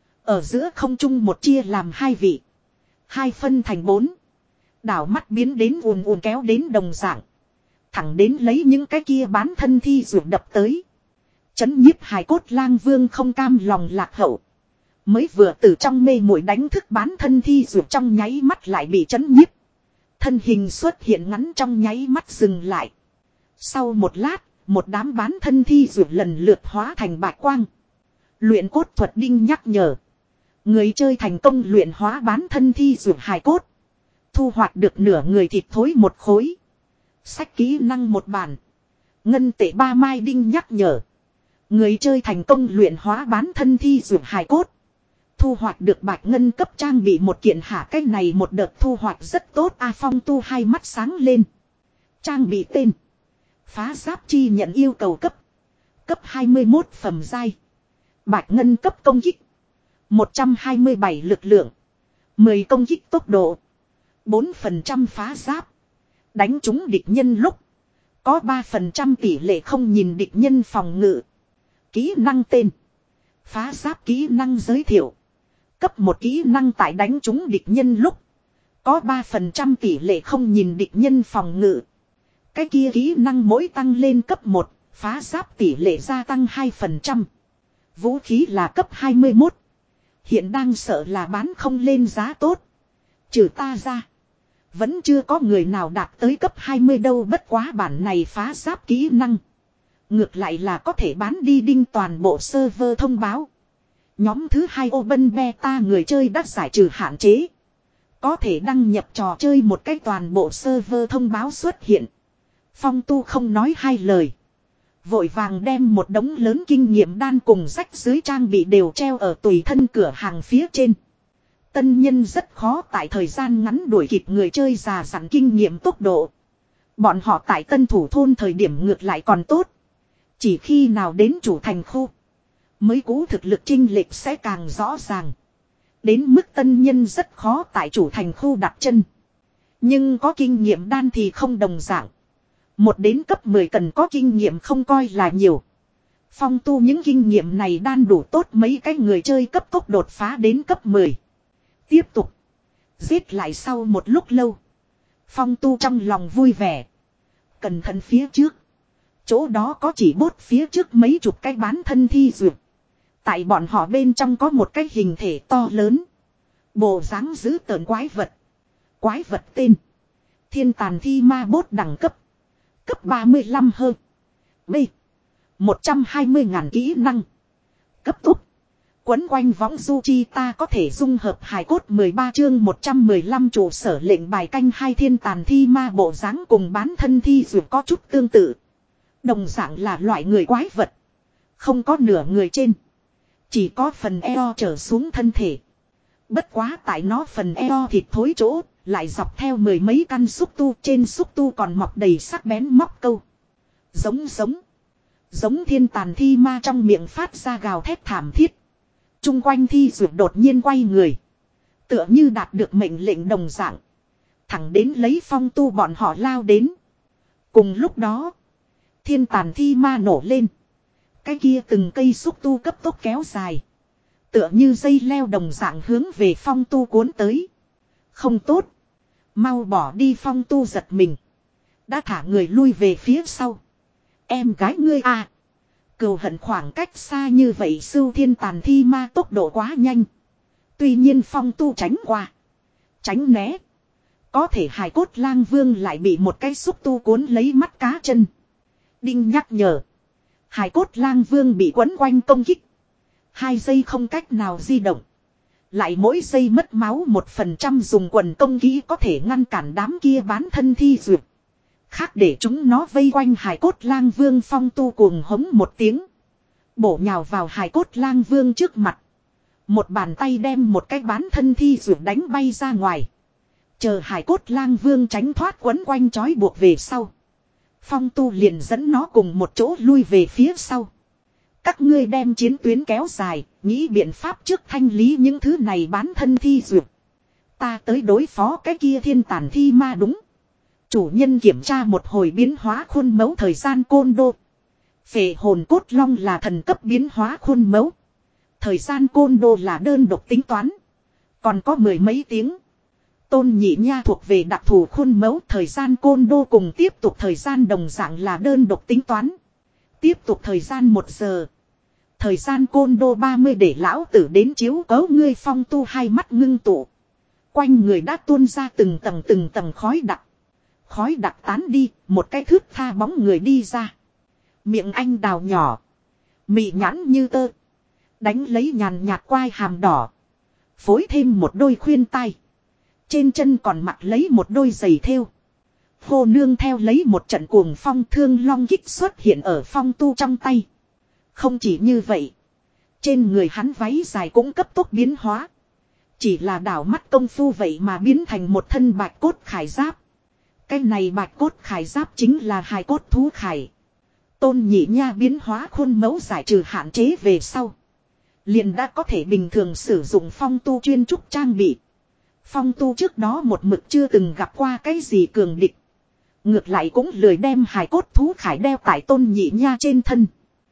Ở giữa không trung một chia làm hai vị. Hai phân thành bốn. Đảo mắt biến đến ùn ùn kéo đến đồng dạng. Thẳng đến lấy những cái kia bán thân thi ruột đập tới. Chấn nhiếp hài cốt lang vương không cam lòng lạc hậu. Mới vừa từ trong mê muội đánh thức bán thân thi ruột trong nháy mắt lại bị chấn nhiếp. Thân hình xuất hiện ngắn trong nháy mắt dừng lại. Sau một lát, một đám bán thân thi ruột lần lượt hóa thành bạch quang. Luyện cốt thuật đinh nhắc nhở. Người chơi thành công luyện hóa bán thân thi ruột hài cốt. Thu hoạch được nửa người thịt thối một khối. Sách kỹ năng một bản. Ngân tệ ba mai đinh nhắc nhở. Người chơi thành công luyện hóa bán thân thi dược hài cốt. Thu hoạch được bạch ngân cấp trang bị một kiện hả, cái này một đợt thu hoạch rất tốt. A Phong tu hai mắt sáng lên. Trang bị tên. Phá giáp chi nhận yêu cầu cấp. Cấp hai mươi mốt phẩm giai. Bạch ngân cấp công kích. một trăm hai mươi bảy lực lượng. mười công kích tốc độ. bốn phần trăm phá giáp. Đánh trúng địch nhân lúc. Có ba phần trăm tỷ lệ không nhìn địch nhân phòng ngự. Kỹ năng tên. Phá giáp kỹ năng giới thiệu. Cấp một kỹ năng tại đánh trúng địch nhân lúc. Có ba phần trăm tỷ lệ không nhìn địch nhân phòng ngự. Cái kia kỹ năng mỗi tăng lên cấp một. Phá giáp tỷ lệ gia tăng hai phần trăm. Vũ khí là cấp hai mươi mốt. Hiện đang sợ là bán không lên giá tốt. Trừ ta ra. Vẫn chưa có người nào đạt tới cấp hai mươi đâu, bất quá bản này phá giáp kỹ năng. Ngược lại là có thể bán đi đinh toàn bộ server thông báo. Nhóm thứ hai Open Beta người chơi đã giải trừ hạn chế. Có thể đăng nhập trò chơi một cách toàn bộ server thông báo xuất hiện. Phong tu không nói hai lời. Vội vàng đem một đống lớn kinh nghiệm đan cùng rách dưới trang bị đều treo ở tùy thân cửa hàng phía trên. Tân nhân rất khó tại thời gian ngắn đuổi kịp người chơi già dặn kinh nghiệm tốc độ. Bọn họ tại tân thủ thôn thời điểm ngược lại còn tốt. Chỉ khi nào đến chủ thành khu. Mới cũ thực lực chênh lệch sẽ càng rõ ràng. Đến mức tân nhân rất khó tại chủ thành khu đặt chân. Nhưng có kinh nghiệm đan thì không đồng dạng. Một đến cấp mười cần có kinh nghiệm không coi là nhiều. Phong tu những kinh nghiệm này đan đủ tốt mấy cái người chơi cấp tốc đột phá đến cấp mười. Tiếp tục. Giết lại sau một lúc lâu. Phong tu trong lòng vui vẻ. Cẩn thận phía trước. Chỗ đó có chỉ bốt phía trước mấy chục cái bán thân thi dược. Tại bọn họ bên trong có một cái hình thể to lớn. Bộ dáng dữ tợn quái vật. Quái vật tên. Thiên tàn thi ma bốt đẳng cấp. Cấp ba mươi lăm hơn. B. một trăm hai mươi ngàn kỹ năng. Cấp tốc. Quấn quanh võng du chi ta có thể dung hợp hài cốt mười ba chương một trăm mười lăm trụ sở lệnh bài canh hai thiên tàn thi ma bộ dáng cùng bán thân thi dù có chút tương tự. Đồng dạng là loại người quái vật. Không có nửa người trên. Chỉ có phần eo trở xuống thân thể. Bất quá tại nó phần eo thịt thối chỗ. Lại dọc theo mười mấy căn xúc tu, trên xúc tu còn mọc đầy sắc bén móc câu. Giống giống. Giống thiên tàn thi ma trong miệng phát ra gào thét thảm thiết. Trung quanh thi dược đột nhiên quay người. Tựa như đạt được mệnh lệnh đồng dạng. Thẳng đến lấy phong tu bọn họ lao đến. Cùng lúc đó. Thiên tàn thi ma nổ lên. Cái kia từng cây xúc tu cấp tốc kéo dài. Tựa như dây leo đồng dạng hướng về phong tu cuốn tới. Không tốt. Mau bỏ đi phong tu giật mình. Đã thả người lui về phía sau. Em gái ngươi à. Cừu hận khoảng cách xa như vậy sưu thiên tàn thi ma tốc độ quá nhanh. Tuy nhiên phong tu tránh qua. Tránh né. Có thể hài cốt lang vương lại bị một cái xúc tu cuốn lấy mắt cá chân. Đinh nhắc nhở. Hài cốt lang vương bị quấn quanh công kích. Hai giây không cách nào di động. Lại mỗi giây mất máu một phần trăm dùng quần công kỹ có thể ngăn cản đám kia bán thân thi dược. Khác để chúng nó vây quanh hài cốt lang vương phong tu cuồng hống một tiếng. Bổ nhào vào hài cốt lang vương trước mặt. Một bàn tay đem một cái bán thân thi dược đánh bay ra ngoài. Chờ hài cốt lang vương tránh thoát quấn quanh trói buộc về sau. Phong tu liền dẫn nó cùng một chỗ lui về phía sau. Các ngươi đem chiến tuyến kéo dài, nghĩ biện pháp trước thanh lý những thứ này bán thân thi dược. Ta tới đối phó cái kia thiên tàn thi ma đúng. Chủ nhân kiểm tra một hồi biến hóa khuôn mẫu thời gian côn đô. Phệ hồn cốt long là thần cấp biến hóa khuôn mẫu. Thời gian côn đô là đơn độc tính toán. Còn có mười mấy tiếng. Tôn nhị nha thuộc về đặc thù khuôn mẫu thời gian côn đô cùng tiếp tục thời gian đồng dạng là đơn độc tính toán. Tiếp tục thời gian một giờ. Thời gian côn đô ba mươi để lão tử đến chiếu cấu ngươi phong tu hai mắt ngưng tụ. Quanh người đã tuôn ra từng tầng từng tầng khói đặc. Khói đặc tán đi, một cái thước tha bóng người đi ra. Miệng anh đào nhỏ. Mị nhãn như tơ. Đánh lấy nhàn nhạt quai hàm đỏ. Phối thêm một đôi khuyên tai. Trên chân còn mặc lấy một đôi giày thêu. Hô nương theo lấy một trận cuồng phong thương long kích xuất hiện ở phong tu trong tay. Không chỉ như vậy. Trên người hắn váy dài cũng cấp tốc biến hóa. Chỉ là đảo mắt công phu vậy mà biến thành một thân bạch cốt khải giáp. Cái này bạch cốt khải giáp chính là hài cốt thú khải. Tôn Nhị Nha biến hóa khuôn mẫu giải trừ hạn chế về sau. Liền đã có thể bình thường sử dụng phong tu chuyên trúc trang bị. Phong tu trước đó một mực chưa từng gặp qua cái gì cường địch. Ngược lại cũng lười đem hài cốt thú khải đeo tại Tôn Nhị Nha trên thân.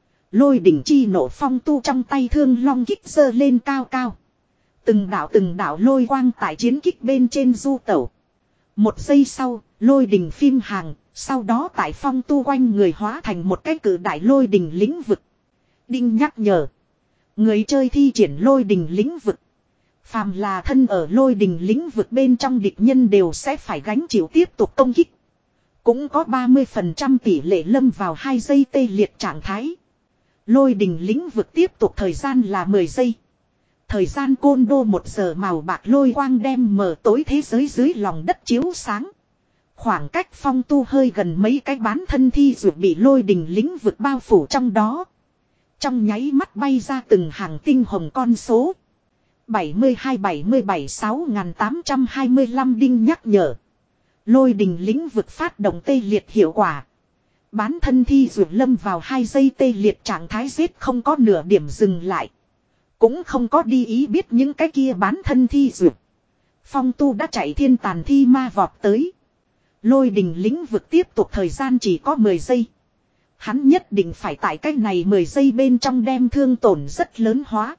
Lôi đỉnh chi nổ phong tu trong tay thương long kích giơ lên cao cao. Từng đạo từng đạo lôi quang tại chiến kích bên trên du tẩu. Một giây sau, lôi đỉnh phim hàng, sau đó tại phong tu quanh người hóa thành một cái cử đại lôi đỉnh lĩnh vực. Đinh nhắc nhở. Người chơi thi triển lôi đỉnh lĩnh vực. Phàm là thân ở lôi đỉnh lĩnh vực bên trong địch nhân đều sẽ phải gánh chịu tiếp tục công kích. Cũng có ba mươi phần trăm tỷ lệ lâm vào hai giây tê liệt trạng thái. Lôi đỉnh lĩnh vực tiếp tục thời gian là mười giây. Thời gian côn đô một giờ màu bạc lôi quang đem mở tối thế giới dưới lòng đất chiếu sáng. Khoảng cách phong tu hơi gần mấy cái bán thân thi dù bị lôi đỉnh lĩnh vực bao phủ trong đó. Trong nháy mắt bay ra từng hàng tinh hồng con số. bảy mươi hai bảy mươi bảy sáu tám trăm hai mươi lăm đinh nhắc nhở. Lôi đỉnh lĩnh vực phát động tê liệt hiệu quả. Bán thân thi dù lâm vào hai giây tê liệt trạng thái giết không có nửa điểm dừng lại. Cũng không có đi ý biết những cái kia bán thân thi dù. Phong tu đã chạy thiên tàn thi ma vọt tới. Lôi đỉnh lĩnh vực tiếp tục thời gian chỉ có mười giây. Hắn nhất định phải tại cái này mười giây bên trong đem thương tổn rất lớn hóa.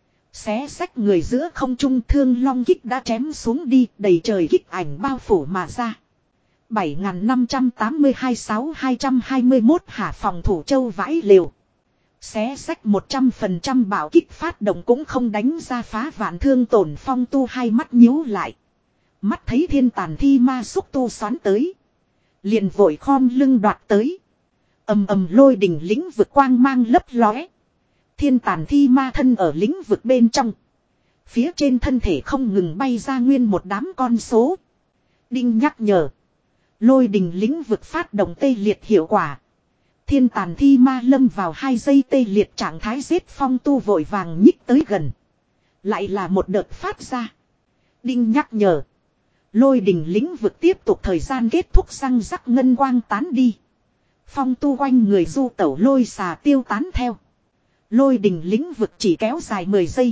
Xé xách người giữa không trung thương long kích đã chém xuống đi đầy trời kích ảnh bao phủ mà ra. bảy nghìn năm trăm tám mươi hai sáu hai trăm hai mươi mốt hạ phòng thủ châu vãi liều. Xé xách một trăm phần trăm bảo kích phát động cũng không đánh ra phá vạn thương tổn phong tu hai mắt nhíu lại. Mắt thấy thiên tàn thi ma xúc tu xoắn tới. Liền vội khom lưng đoạt tới. Ầm ầm lôi đỉnh lĩnh vực quang mang lấp lóe. Thiên tàn thi ma thân ở lĩnh vực bên trong. Phía trên thân thể không ngừng bay ra nguyên một đám con số. Đinh nhắc nhở. Lôi đỉnh lĩnh vực phát động tê liệt hiệu quả. Thiên tàn thi ma lâm vào hai giây tê liệt trạng thái giết phong tu vội vàng nhích tới gần. Lại là một đợt phát ra. Đinh nhắc nhở. Lôi đỉnh lĩnh vực tiếp tục thời gian kết thúc răng rắc ngân quang tán đi. Phong tu quanh người du tẩu lôi xà tiêu tán theo. Lôi đỉnh lĩnh vực chỉ kéo dài mười giây.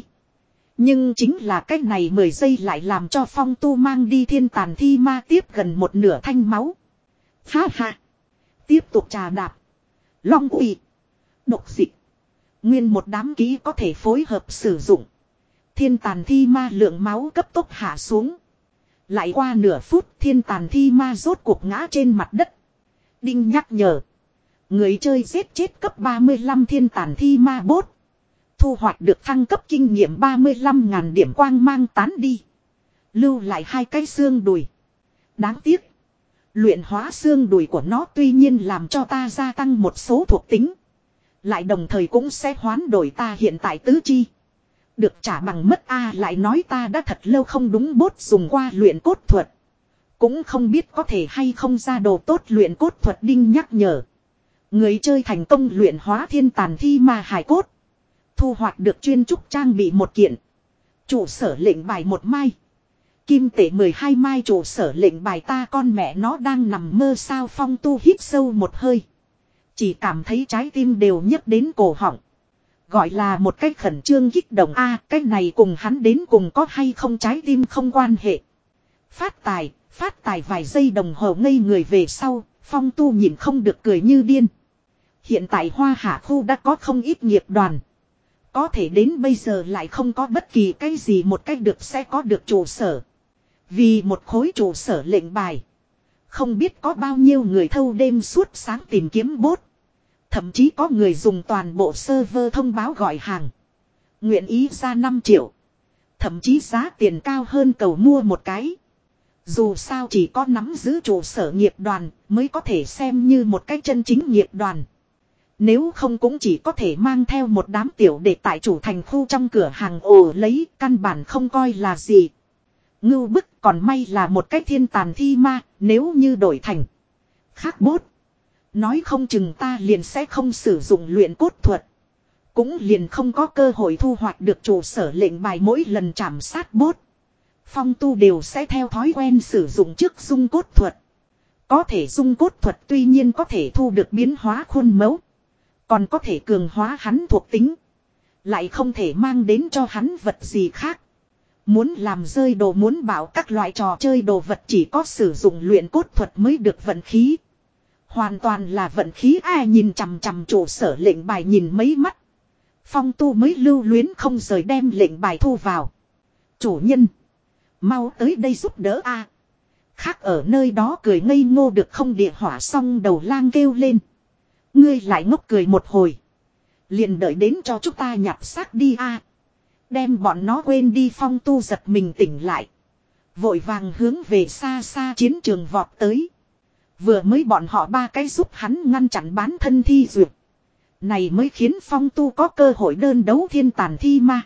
Nhưng chính là cách này mười giây lại làm cho phong tu mang đi thiên tàn thi ma tiếp gần một nửa thanh máu. Ha ha. Tiếp tục trà đạp. Long uy. Độc dịch. Nguyên một đám ký có thể phối hợp sử dụng. Thiên tàn thi ma lượng máu cấp tốc hạ xuống. Lại qua nửa phút thiên tàn thi ma rốt cuộc ngã trên mặt đất. Đinh nhắc nhở. Người chơi giết chết cấp ba mươi lăm thiên tàn thi ma bốt. Thu hoạch được thăng cấp kinh nghiệm ba mươi lăm nghìn điểm quang mang tán đi. Lưu lại hai cái xương đùi. Đáng tiếc. Luyện hóa xương đùi của nó tuy nhiên làm cho ta gia tăng một số thuộc tính. Lại đồng thời cũng sẽ hoán đổi ta hiện tại tứ chi. Được trả bằng mất A lại nói ta đã thật lâu không đúng bốt dùng qua luyện cốt thuật. Cũng không biết có thể hay không ra đồ tốt luyện cốt thuật đinh nhắc nhở. Người chơi thành công luyện hóa thiên tàn thi ma hài cốt. Thu hoạch được chuyên trúc trang bị một kiện. Chủ sở lệnh bài một mai. Kim tệ mười hai mai chủ sở lệnh bài ta con mẹ nó đang nằm mơ sao phong tu hít sâu một hơi. Chỉ cảm thấy trái tim đều nhấc đến cổ họng. Gọi là một cách khẩn trương kích động a cái này cùng hắn đến cùng có hay không trái tim không quan hệ. Phát tài, phát tài vài giây đồng hồ ngây người về sau, phong tu nhìn không được cười như điên. Hiện tại Hoa Hạ khu đã có không ít nghiệp đoàn. Có thể đến bây giờ lại không có bất kỳ cái gì một cách được sẽ có được trụ sở. Vì một khối trụ sở lệnh bài. Không biết có bao nhiêu người thâu đêm suốt sáng tìm kiếm bốt. Thậm chí có người dùng toàn bộ server thông báo gọi hàng. Nguyện ý ra năm triệu. Thậm chí giá tiền cao hơn cầu mua một cái. Dù sao chỉ có nắm giữ trụ sở nghiệp đoàn mới có thể xem như một cái chân chính nghiệp đoàn. Nếu không cũng chỉ có thể mang theo một đám tiểu để tại chủ thành khu trong cửa hàng ồ lấy căn bản không coi là gì. Ngưu bức, còn may là một cái thiên tàn thi ma, nếu như đổi thành khác bốt. Nói không chừng ta liền sẽ không sử dụng luyện cốt thuật. Cũng liền không có cơ hội thu hoạch được trụ sở lệnh bài mỗi lần trảm sát bốt. Phong tu đều sẽ theo thói quen sử dụng trước dung cốt thuật. Có thể dung cốt thuật tuy nhiên có thể thu được biến hóa khuôn mẫu. Còn có thể cường hóa hắn thuộc tính. Lại không thể mang đến cho hắn vật gì khác. Muốn làm rơi đồ muốn bảo các loại trò chơi đồ vật chỉ có sử dụng luyện cốt thuật mới được vận khí. Hoàn toàn là vận khí ai nhìn chằm chằm trụ sở lệnh bài nhìn mấy mắt. Phong tu mới lưu luyến không rời đem lệnh bài thu vào. Chủ nhân. Mau tới đây giúp đỡ a. Khác ở nơi đó cười ngây ngô được không địa hỏa xong đầu lang kêu lên. Ngươi lại ngốc cười một hồi. Liền đợi đến cho chúng ta nhặt xác đi a. Đem bọn nó quên đi phong tu giật mình tỉnh lại. Vội vàng hướng về xa xa chiến trường vọt tới. Vừa mới bọn họ ba cái giúp hắn ngăn chặn bán thân thi duyệt. Này mới khiến phong tu có cơ hội đơn đấu thiên tàn thi ma.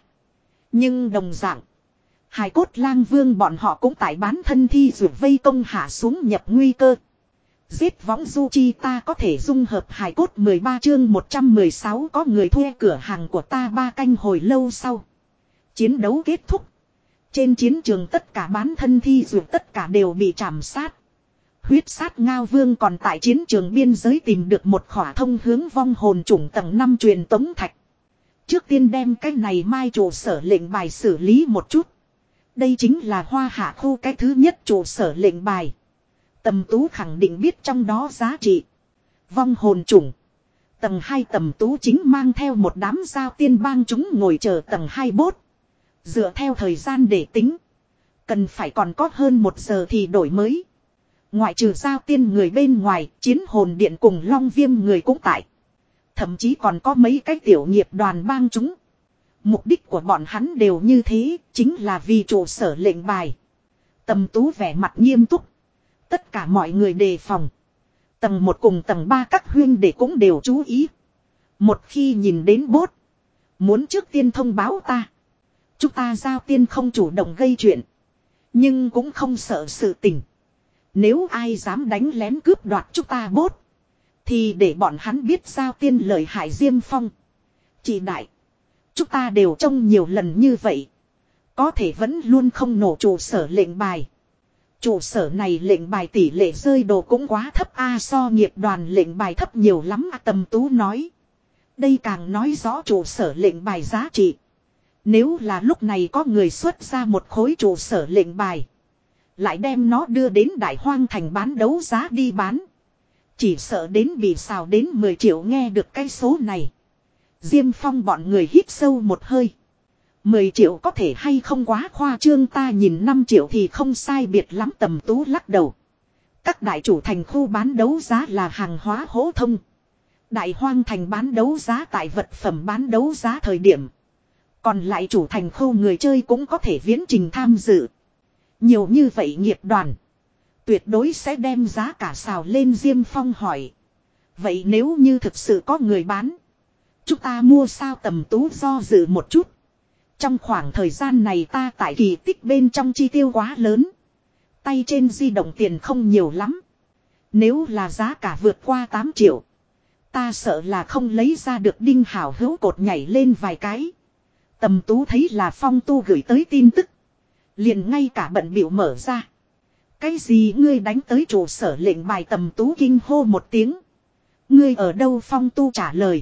Nhưng đồng dạng. Hải cốt lang vương bọn họ cũng tại bán thân thi duyệt vây công hạ xuống nhập nguy cơ. Giết võng du chi ta có thể dung hợp hải cốt mười ba chương một trăm mười sáu có người thuê cửa hàng của ta ba canh hồi lâu sau. Chiến đấu kết thúc. Trên chiến trường tất cả bán thân thi duyệt tất cả đều bị trảm sát. Huyết sát ngao vương còn tại chiến trường biên giới tìm được một khỏa thông hướng vong hồn chủng tầng năm truyền tống thạch. Trước tiên đem cái này mai trụ sở lệnh bài xử lý một chút. Đây chính là hoa hạ khu cái thứ nhất trụ sở lệnh bài. Tầm tú khẳng định biết trong đó giá trị. Vong hồn chủng. Tầng hai tầm tú chính mang theo một đám giao tiên bang chúng ngồi chờ tầng hai bốt. Dựa theo thời gian để tính. Cần phải còn có hơn một giờ thì đổi mới. Ngoại trừ giao tiên người bên ngoài, chiến hồn điện cùng long viêm người cũng tại. Thậm chí còn có mấy cái tiểu nghiệp đoàn bang chúng. Mục đích của bọn hắn đều như thế, chính là vì trụ sở lệnh bài. Tầm tú vẻ mặt nghiêm túc. Tất cả mọi người đề phòng. Tầng một cùng tầng ba các huyên để cũng đều chú ý. Một khi nhìn đến bốt. Muốn trước tiên thông báo ta. Chúng ta giao tiên không chủ động gây chuyện. Nhưng cũng không sợ sự tình. Nếu ai dám đánh lén cướp đoạt chúng ta bốt. Thì để bọn hắn biết giao tiên lợi hại Diêm Phong. Chị đại. Chúng ta đều trông nhiều lần như vậy. Có thể vẫn luôn không nổ trụ sở lệnh bài. Trụ sở này lệnh bài tỷ lệ rơi đồ cũng quá thấp a so nghiệp đoàn lệnh bài thấp nhiều lắm a Tầm tú nói. Đây càng nói rõ trụ sở lệnh bài giá trị. Nếu là lúc này có người xuất ra một khối trụ sở lệnh bài. Lại đem nó đưa đến đại hoang thành bán đấu giá đi bán. Chỉ sợ đến bị xào đến mười triệu nghe được cái số này. Diêm Phong bọn người hít sâu một hơi. mười triệu có thể hay không quá khoa trương ta nhìn năm triệu thì không sai biệt lắm Tầm tú lắc đầu. Các đại chủ thành khu bán đấu giá là hàng hóa hỗ thông. Đại hoang thành bán đấu giá tại vật phẩm bán đấu giá thời điểm. Còn lại chủ thành khu người chơi cũng có thể viễn trình tham dự. Nhiều như vậy nghiệp đoàn. Tuyệt đối sẽ đem giá cả xào lên Diêm Phong hỏi. Vậy nếu như thực sự có người bán. Chúng ta mua sao Tầm tú do dự một chút. Trong khoảng thời gian này ta tại kỳ tích bên trong chi tiêu quá lớn. Tay trên di động tiền không nhiều lắm. Nếu là giá cả vượt qua tám triệu. Ta sợ là không lấy ra được đinh hảo hữu cột nhảy lên vài cái. Tầm tú thấy là Phong tu gửi tới tin tức. Liền ngay cả bận biểu mở ra. Cái gì ngươi đánh tới trụ sở lệnh bài Tầm tú kinh hô một tiếng. Ngươi ở đâu Phong tu trả lời.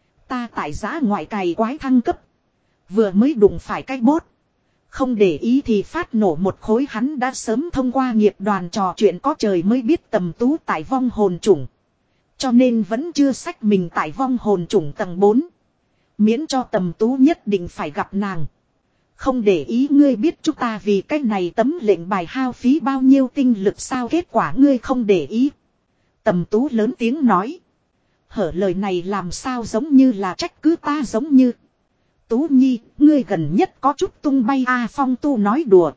Ta tại giã ngoại cày quái thăng cấp. Vừa mới đụng phải cái bốt. Không để ý thì phát nổ một khối hắn đã sớm thông qua nghiệp đoàn trò chuyện có trời mới biết Tầm tú tại vong hồn chủng. Cho nên vẫn chưa sách mình tại vong hồn chủng tầng bốn. Miễn cho Tầm tú nhất định phải gặp nàng. Không để ý ngươi biết chúng ta vì cái này tấm lệnh bài hao phí bao nhiêu tinh lực sao kết quả ngươi không để ý. Tầm tú lớn tiếng nói. Hở lời này làm sao giống như là trách cứ ta giống như. Tú nhi, ngươi gần nhất có chút tung bay a à, Phong tu nói đùa.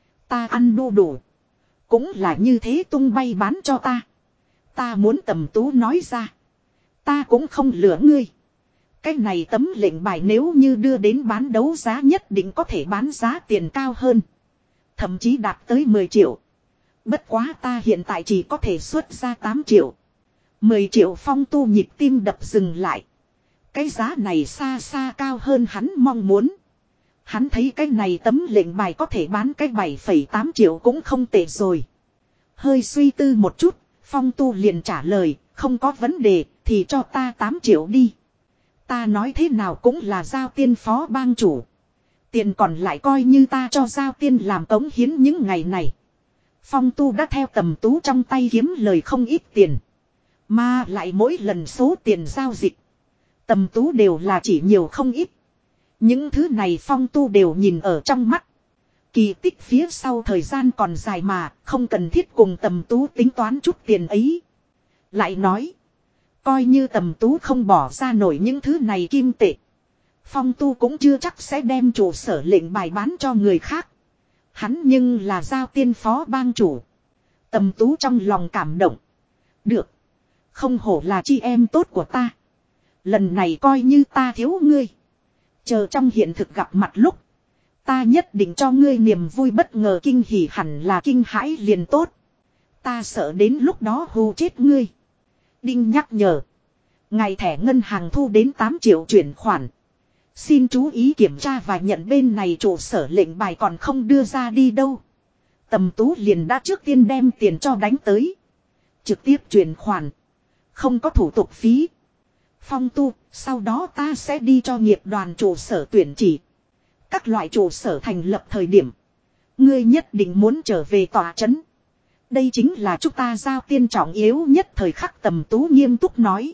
Ta ăn đu đủ. Cũng là như thế tung bay bán cho ta. Ta muốn Tầm tú nói ra. Ta cũng không lừa ngươi. Cái này tấm lệnh bài nếu như đưa đến bán đấu giá nhất định có thể bán giá tiền cao hơn. Thậm chí đạt tới mười triệu. Bất quá ta hiện tại chỉ có thể xuất ra tám triệu. mười triệu Phong Tu nhịp tim đập dừng lại. Cái giá này xa xa cao hơn hắn mong muốn. Hắn thấy cái này tấm lệnh bài có thể bán cái bảy phẩy tám triệu cũng không tệ rồi. Hơi suy tư một chút, Phong Tu liền trả lời, không có vấn đề, thì cho ta tám triệu đi. Ta nói thế nào cũng là Giao Tiên phó bang chủ. Tiền còn lại coi như ta cho Giao Tiên làm cống hiến những ngày này. Phong Tu đã theo Tầm Tú trong tay kiếm lời không ít tiền. Mà lại mỗi lần số tiền giao dịch, Tầm Tú đều là chỉ nhiều không ít. Những thứ này Phong Tu đều nhìn ở trong mắt. Kỳ tích phía sau thời gian còn dài mà, không cần thiết cùng Tầm Tú tính toán chút tiền ấy. Lại nói, coi như Tầm Tú không bỏ ra nổi những thứ này kim tệ, Phong Tu cũng chưa chắc sẽ đem trụ sở lệnh bài bán cho người khác. Hắn nhưng là Giao Tiên phó bang chủ. Tầm Tú trong lòng cảm động. Được, không hổ là chị em tốt của ta. Lần này coi như ta thiếu ngươi. Chờ trong hiện thực gặp mặt lúc, ta nhất định cho ngươi niềm vui bất ngờ kinh hỉ, hẳn là kinh hãi liền tốt. Ta sợ đến lúc đó hù chết ngươi. Đinh nhắc nhở. Ngày thẻ ngân hàng thu đến tám triệu chuyển khoản. Xin chú ý kiểm tra và nhận bên này trụ sở lệnh bài còn không đưa ra đi đâu. Tầm Tú liền đã trước tiên đem tiền cho đánh tới. Trực tiếp chuyển khoản. Không có thủ tục phí. Phong Tu, sau đó ta sẽ đi cho nghiệp đoàn trụ sở tuyển chỉ. Các loại trụ sở thành lập thời điểm, ngươi nhất định muốn trở về tòa trấn. Đây chính là chúng ta Giao Tiên trọng yếu nhất thời khắc. Tầm Tú nghiêm túc nói.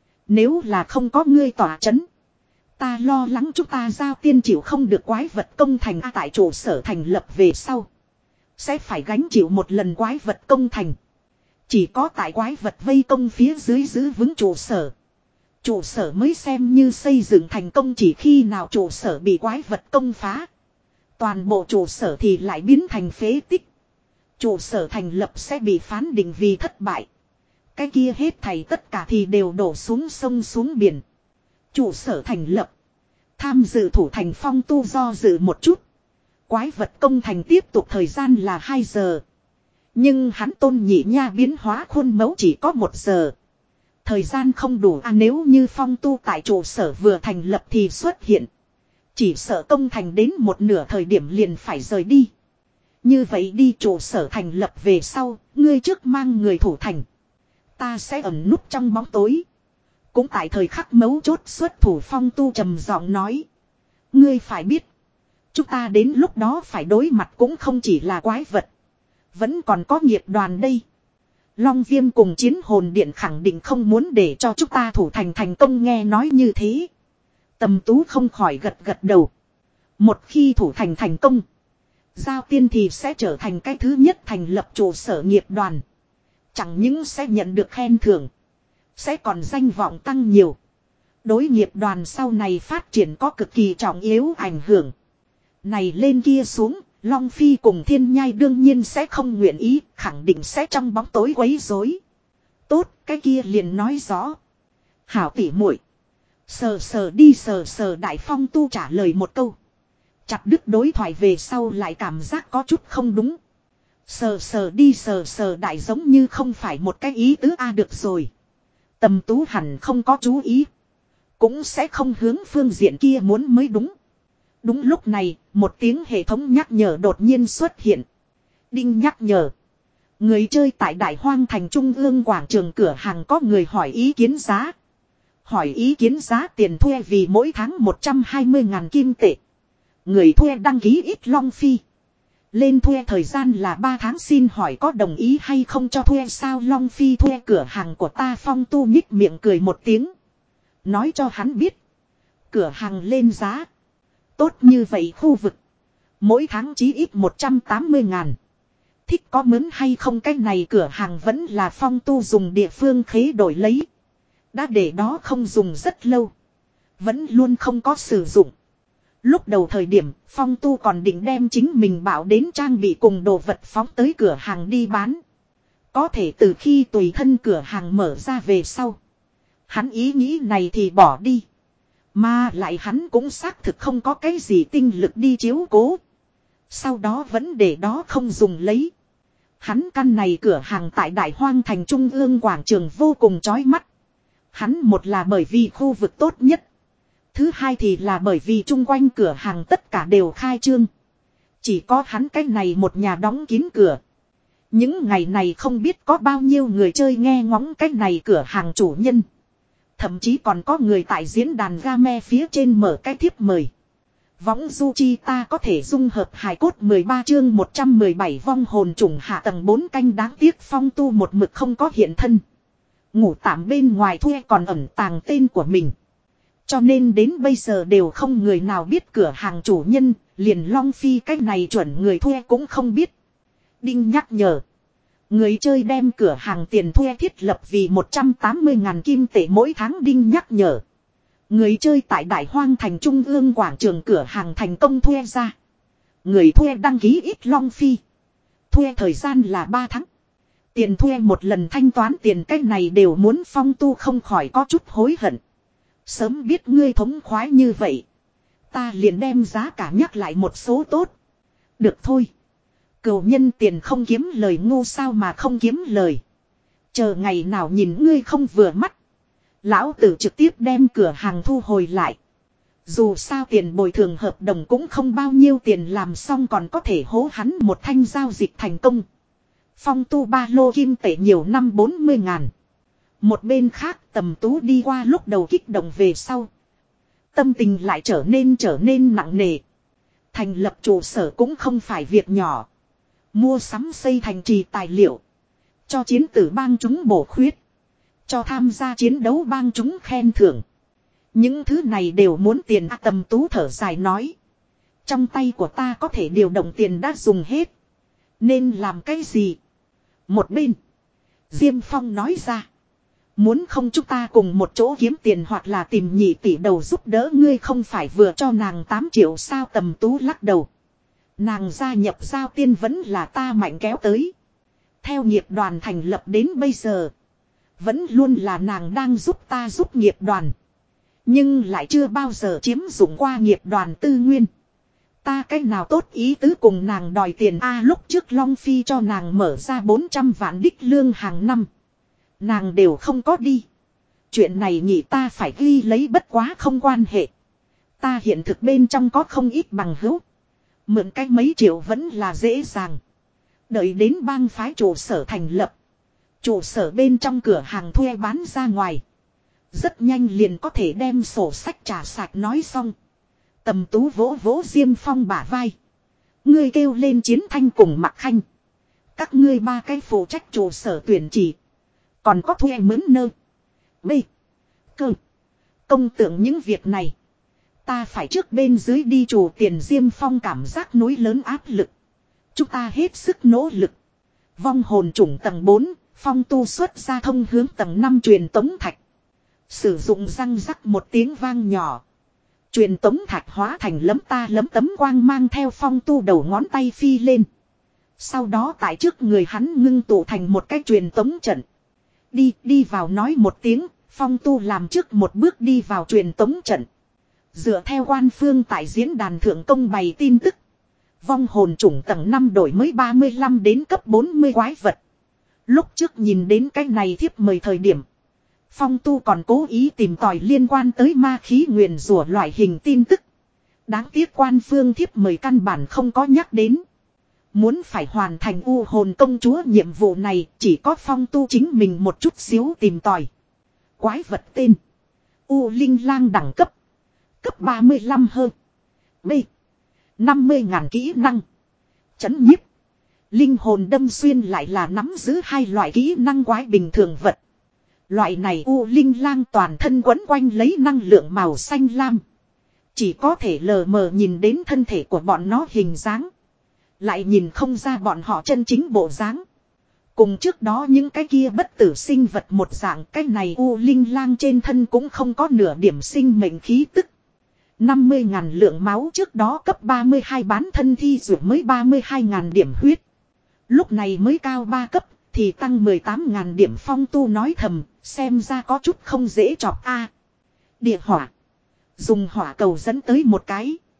Nếu là không có ngươi tòa trấn, ta lo lắng chúng ta Giao Tiên chịu không được quái vật công thành. À, tại trụ sở thành lập về sau, sẽ phải gánh chịu một lần quái vật công thành. Chỉ có tại quái vật vây công phía dưới giữ vững trụ sở, trụ sở mới xem như xây dựng thành công. Chỉ khi nào trụ sở bị quái vật công phá, toàn bộ trụ sở thì lại biến thành phế tích. Trụ sở thành lập sẽ bị phán định vì thất bại. Cái kia hết thảy tất cả thì đều đổ xuống sông xuống biển. Trụ sở thành lập, tham dự thủ thành Phong Tu do dự một chút. Quái vật công thành tiếp tục thời gian là hai giờ. Nhưng hắn Tôn Nhị Nha biến hóa khuôn mẫu chỉ có một giờ. Thời gian không đủ. À, nếu như Phong Tu tại trụ sở vừa thành lập thì xuất hiện, chỉ sợ công thành đến một nửa thời điểm liền phải rời đi. Như vậy đi trụ sở thành lập về sau, ngươi trước mang người thủ thành. Ta sẽ ẩn núp trong bóng tối. Cũng tại thời khắc mấu chốt xuất thủ. Phong Tu trầm giọng nói. Ngươi phải biết, chúng ta đến lúc đó phải đối mặt cũng không chỉ là quái vật, vẫn còn có nghiệp đoàn đây. Long Viêm cùng Chiến Hồn Điện khẳng định không muốn để cho chúng ta thủ thành thành công. Nghe nói như thế, Tầm Tú không khỏi gật gật đầu. Một khi thủ thành thành công, Giao Tiên thì sẽ trở thành cái thứ nhất thành lập trụ sở nghiệp đoàn. Chẳng những sẽ nhận được khen thưởng, sẽ còn danh vọng tăng nhiều. Đối nghiệp đoàn sau này phát triển có cực kỳ trọng yếu ảnh hưởng. Này lên kia xuống, Long Phi cùng Thiên Nhai đương nhiên sẽ không nguyện ý, khẳng định sẽ trong bóng tối quấy rối. Tốt, cái kia liền nói rõ. Hảo tỉ muội, sờ sờ đi sờ sờ. Đại Phong Tu trả lời một câu. Chặt đứt đối thoại về sau lại cảm giác có chút không đúng. Sờ sờ đi sờ sờ đại giống như không phải một cái ý tứ. A à, được rồi. Tầm Tú hẳn không có chú ý, cũng sẽ không hướng phương diện kia muốn mới đúng. Đúng lúc này, một tiếng hệ thống nhắc nhở đột nhiên xuất hiện. Đinh nhắc nhở. Người chơi tại Đại Hoang Thành Trung ương quảng trường cửa hàng có người hỏi ý kiến giá. Hỏi ý kiến giá tiền thuê vì mỗi tháng một trăm hai mươi ngàn kim tệ. Người thuê đăng ký ít Long Phi. Lên thuê thời gian là ba tháng, xin hỏi có đồng ý hay không cho thuê sao? Long Phi thuê cửa hàng của ta. Phong Tu nhích miệng cười một tiếng. Nói cho hắn biết. Cửa hàng lên giá. Tốt như vậy khu vực. Mỗi tháng chí ít một trăm tám mươi ngàn. Thích có mướn hay không? Cái này cửa hàng vẫn là Phong Tu dùng địa phương khế đổi lấy. Đã để đó không dùng rất lâu. Vẫn luôn không có sử dụng. Lúc đầu thời điểm, Phong Tu còn định đem chính mình bảo đến trang bị cùng đồ vật phóng tới cửa hàng đi bán. Có thể từ khi tùy thân cửa hàng mở ra về sau, hắn ý nghĩ này thì bỏ đi. Mà lại hắn cũng xác thực không có cái gì tinh lực đi chiếu cố. Sau đó vẫn để đó không dùng lấy. Hắn căn này cửa hàng tại Đại Hoang thành trung ương quảng trường vô cùng chói mắt. Hắn một là bởi vì khu vực tốt nhất. Thứ hai thì là bởi vì chung quanh cửa hàng tất cả đều khai trương. Chỉ có hắn cái này một nhà đóng kín cửa. Những ngày này không biết có bao nhiêu người chơi nghe ngóng cái này cửa hàng chủ nhân. Thậm chí còn có người tại diễn đàn game phía trên mở cái thiếp mời. Võng du chi ta có thể dung hợp hài cốt mười ba chương một trăm mười bảy vong hồn trùng hạ tầng bốn canh đáng tiếc Phong Tu một mực không có hiện thân. Ngủ tạm bên ngoài thuê còn ẩn tàng tên của mình. Cho nên đến bây giờ đều không người nào biết cửa hàng chủ nhân, liền Long Phi cái này chuẩn người thuê cũng không biết. Đinh nhắc nhở. Người chơi đem cửa hàng tiền thuê thiết lập vì một trăm tám mươi ngàn kim tệ mỗi tháng. Đinh nhắc nhở. Người chơi tại Đại Hoang thành trung ương quảng trường cửa hàng thành công thuê ra. Người thuê đăng ký ít Long Phi. Thuê thời gian là ba tháng. Tiền thuê một lần thanh toán tiền cách này đều muốn Phong Tu không khỏi có chút hối hận. Sớm biết ngươi thống khoái như vậy. Ta liền đem giá cả nhắc lại một số tốt. Được thôi. Cừu nhân tiền không kiếm lời ngu sao mà không kiếm lời. Chờ ngày nào nhìn ngươi không vừa mắt. Lão tử trực tiếp đem cửa hàng thu hồi lại. Dù sao tiền bồi thường hợp đồng cũng không bao nhiêu tiền làm xong còn có thể hố hắn một thanh giao dịch thành công. Phong Tu ba lô kim tệ nhiều năm bốn mươi ngàn. Một bên khác Tầm Tú đi qua lúc đầu kích động về sau. Tâm tình lại trở nên trở nên nặng nề. Thành lập trụ sở cũng không phải việc nhỏ. Mua sắm xây thành trì tài liệu. Cho chiến tử bang chúng bổ khuyết. Cho tham gia chiến đấu bang chúng khen thưởng. Những thứ này đều muốn tiền. À, Tầm Tú thở dài nói. Trong tay của ta có thể điều động tiền đã dùng hết. Nên làm cái gì? Một bên. Diêm Phong nói ra. Muốn không chúng ta cùng một chỗ kiếm tiền hoặc là tìm nhị tỷ đầu giúp đỡ ngươi không phải vừa cho nàng tám triệu sao? Tầm Tú lắc đầu. Nàng gia nhập giao tiên vẫn là ta mạnh kéo tới. Theo nghiệp đoàn thành lập đến bây giờ. Vẫn luôn là nàng đang giúp ta giúp nghiệp đoàn. Nhưng lại chưa bao giờ chiếm dụng qua nghiệp đoàn tư nguyên. Ta cách nào tốt ý tứ cùng nàng đòi tiền a à, lúc trước Long Phi cho nàng mở ra bốn trăm vạn đích lương hàng năm. Nàng đều không có đi. Chuyện này nhỉ ta phải ghi lấy bất quá không quan hệ. Ta hiện thực bên trong có không ít bằng hữu. Mượn cái mấy triệu vẫn là dễ dàng. Đợi đến bang phái trụ sở thành lập. Trụ sở bên trong cửa hàng thuê bán ra ngoài. Rất nhanh liền có thể đem sổ sách trả sạch nói xong. Tầm Tú vỗ vỗ Diêm Phong bả vai. Ngươi kêu lên Chiến Thanh cùng Mạc Khanh. Các ngươi ba cái phụ trách trụ sở tuyển chỉ. Còn có thuê mướn nơ. B. Cơ. Công tượng những việc này. Ta phải trước bên dưới đi chủ tiền. Diêm Phong cảm giác núi lớn áp lực. Chúng ta hết sức nỗ lực. Vong hồn chủng tầng bốn. Phong Tu xuất ra thông hướng tầng năm truyền tống thạch. Sử dụng răng rắc một tiếng vang nhỏ. Truyền tống thạch hóa thành lấm ta lấm tấm quang mang theo Phong Tu đầu ngón tay phi lên. Sau đó tại trước người hắn ngưng tụ thành một cái truyền tống trận. Đi, đi vào nói một tiếng, Phong Tu làm trước một bước đi vào truyền tống trận. Dựa theo quan phương tại diễn đàn thượng công bày tin tức. Vong hồn chủng tầng năm đổi mới ba mươi lăm đến cấp bốn mươi quái vật. Lúc trước nhìn đến cái này thiếp mời thời điểm. Phong Tu còn cố ý tìm tòi liên quan tới ma khí nguyền rủa loại hình tin tức. Đáng tiếc quan phương thiếp mời căn bản không có nhắc đến. Muốn phải hoàn thành u hồn công chúa nhiệm vụ này chỉ có Phong Tu chính mình một chút xíu tìm tòi. Quái vật tên. U Linh Lang đẳng cấp. Cấp ba mươi lăm hơn. B. năm mươi ngàn kỹ năng. Chấn nhiếp. Linh hồn đâm xuyên lại là nắm giữ hai loại kỹ năng quái bình thường vật. Loại này U Linh Lang toàn thân quấn quanh lấy năng lượng màu xanh lam. Chỉ có thể lờ mờ nhìn đến thân thể của bọn nó hình dáng. Lại nhìn không ra bọn họ chân chính bộ dáng. Cùng trước đó những cái kia bất tử sinh vật một dạng, cái này U Linh Lang trên thân cũng không có nửa điểm sinh mệnh khí tức. năm mươi ngàn lượng máu trước đó cấp ba mươi hai bán thân thi dụ mới ba mươi hai ngàn điểm huyết. Lúc này mới cao ba cấp thì tăng mười tám ngàn điểm. Phong Tu nói thầm, xem ra có chút không dễ chọc a. Địa hỏa. Dùng hỏa cầu dẫn tới một cái.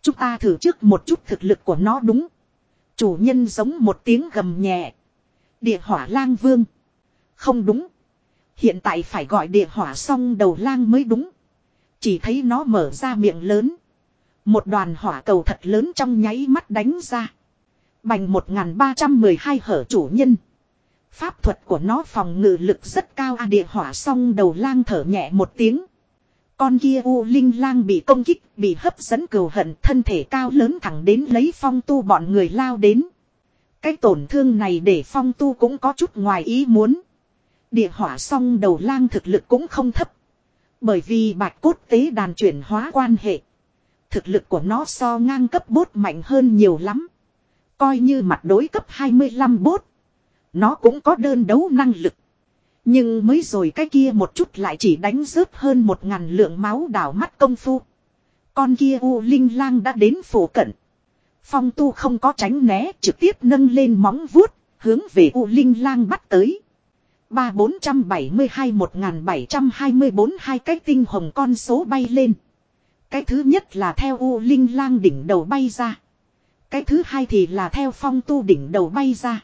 Chúng ta thử trước một chút thực lực của nó đúng. Chủ nhân giống một tiếng gầm nhẹ. Địa hỏa lang vương. Không đúng. Hiện tại phải gọi địa hỏa song đầu lang mới đúng. Chỉ thấy nó mở ra miệng lớn. Một đoàn hỏa cầu thật lớn trong nháy mắt đánh ra. Bành một nghìn ba trăm mười hai hở chủ nhân. Pháp thuật của nó phòng ngự lực rất cao. À, địa hỏa song đầu lang thở nhẹ một tiếng. Con kia U Linh lang bị công kích, bị hấp dẫn cừu hận, thân thể cao lớn thẳng đến lấy Phong Tu bọn người lao đến. Cái tổn thương này để Phong Tu cũng có chút ngoài ý muốn. Địa hỏa song đầu lang thực lực cũng không thấp. Bởi vì bạch cốt tế đàn chuyển hóa quan hệ. Thực lực của nó so ngang cấp bốt mạnh hơn nhiều lắm. Coi như mặt đối cấp hai mươi lăm bốt. Nó cũng có đơn đấu năng lực. Nhưng mới rồi cái kia một chút lại chỉ đánh rớt hơn một ngàn lượng máu đảo mắt công phu. Con kia U Linh lang đã đến phủ cận. Phong Tu không có tránh né, trực tiếp nâng lên móng vuốt, hướng về U Linh lang bắt tới. Ba bốn trăm bảy mươi hai một nghìn bảy trăm hai mươi bốn hai cái tinh hồng con số bay lên. Cái thứ nhất là theo U Linh lang đỉnh đầu bay ra. Cái thứ hai thì là theo Phong Tu đỉnh đầu bay ra.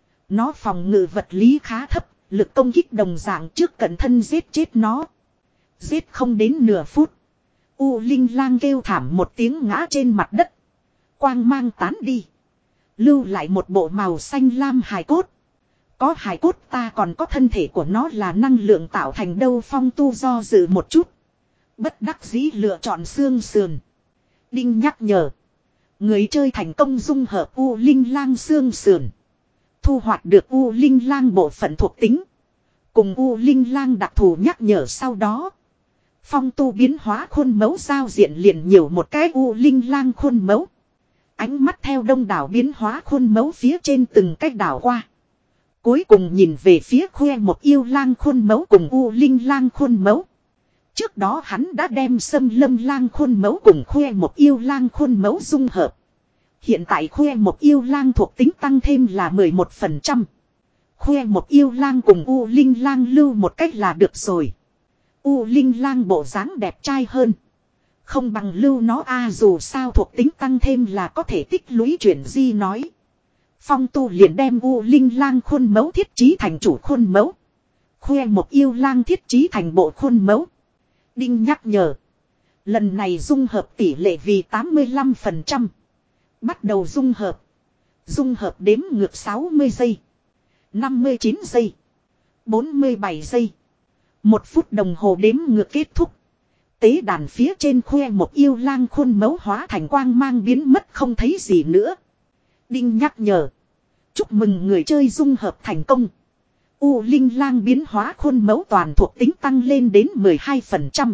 Nó phòng ngự vật lý khá thấp, lực công kích đồng dạng trước cận thân giết chết nó. Giết không đến nửa phút. U Linh lang kêu thảm một tiếng ngã trên mặt đất. Quang mang tán đi. Lưu lại một bộ màu xanh lam hài cốt. Có hài cốt ta còn có thân thể của nó là năng lượng tạo thành đâu. Phong Tu do dự một chút. Bất đắc dĩ lựa chọn xương sườn. Đinh nhắc nhở. Người chơi thành công dung hợp U Linh lang xương sườn. Thu hoạch được U Linh lang bộ phận thuộc tính. Cùng U Linh lang đặc thù nhắc nhở sau đó. Phong Tu biến hóa khuôn mẫu giao diện liền nhiều một cái U Linh lang khuôn mẫu. Ánh mắt theo đông đảo biến hóa khuôn mẫu phía trên từng cách đảo qua. Cuối cùng nhìn về phía khoe một yêu lang khuôn mẫu cùng U Linh lang khuôn mẫu. Trước đó hắn đã đem xâm lâm lang khuôn mẫu cùng khoe một yêu lang khuôn mẫu dung hợp. Hiện tại khoe một yêu lang thuộc tính tăng thêm là mười một phần trăm. Khoe một yêu lang cùng U Linh lang lưu một cách là được rồi. U Linh lang bộ dáng đẹp trai hơn. Không bằng lưu nó a à, dù sao thuộc tính tăng thêm là có thể tích lũy chuyển di nói. Phong Tu liền đem U Linh lang khuôn mẫu thiết trí thành chủ khuôn mẫu. Khoe một yêu lang thiết trí thành bộ khuôn mẫu. Đinh nhắc nhở. Lần này dung hợp tỷ lệ vì tám mươi lăm phần trăm. Bắt đầu dung hợp. Dung hợp đếm ngược sáu mươi giây. năm mươi chín giây. bốn mươi bảy giây. Một phút đồng hồ đếm ngược kết thúc. Tế đàn phía trên khoe một yêu lang khuôn mẫu hóa thành quang mang biến mất không thấy gì nữa. Đinh nhắc nhở. Chúc mừng người chơi dung hợp thành công. U Linh lang biến hóa khuôn mẫu toàn thuộc tính tăng lên đến mười hai phần trăm.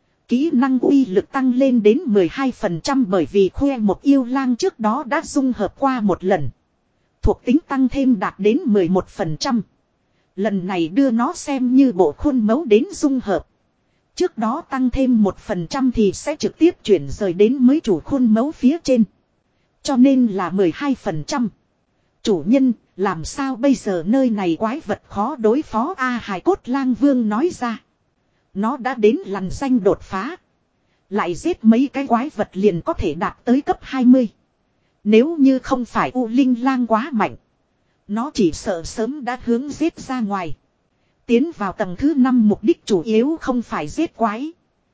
Kỹ năng uy lực tăng lên đến mười hai phần trăm bởi vì khoe một yêu lang trước đó đã dung hợp qua một lần. Thuộc tính tăng thêm đạt đến mười một phần trăm. Lần này đưa nó xem như bộ khuôn mẫu đến dung hợp. Trước đó tăng thêm một phần trăm thì sẽ trực tiếp chuyển rời đến mới chủ khuôn mẫu phía trên. Cho nên là mười hai phần trăm. Chủ nhân, làm sao bây giờ nơi này quái vật khó đối phó a à, Hải cốt lang vương nói ra. Nó đã đến lằn danh đột phá. Lại giết mấy cái quái vật liền có thể đạt tới cấp hai mươi. Nếu như không phải U Linh lang quá mạnh. Nó chỉ sợ sớm đã hướng giết ra ngoài. Tiến vào tầng thứ năm mục đích chủ yếu không phải giết quái.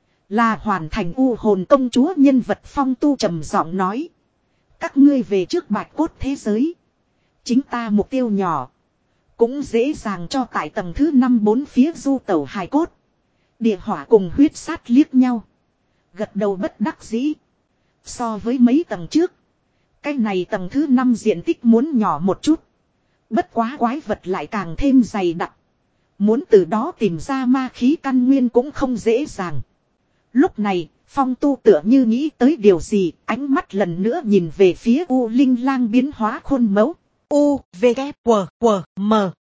Là hoàn thành U hồn công chúa nhân vật Phong Tu trầm giọng nói. Các ngươi về trước bạch cốt thế giới. Chính ta mục tiêu nhỏ. Cũng dễ dàng cho tại tầng thứ năm bốn phía du tẩu hài cốt. Địa hỏa cùng huyết sát liếc nhau. Gật đầu bất đắc dĩ. So với mấy tầng trước. Cái này tầng thứ năm diện tích muốn nhỏ một chút. Bất quá quái vật lại càng thêm dày đặc. Muốn từ đó tìm ra ma khí căn nguyên cũng không dễ dàng. Lúc này, Phong Tu tựa như nghĩ tới điều gì, ánh mắt lần nữa nhìn về phía U Linh lang biến hóa khuôn mẫu. U, V, K, W, W, M.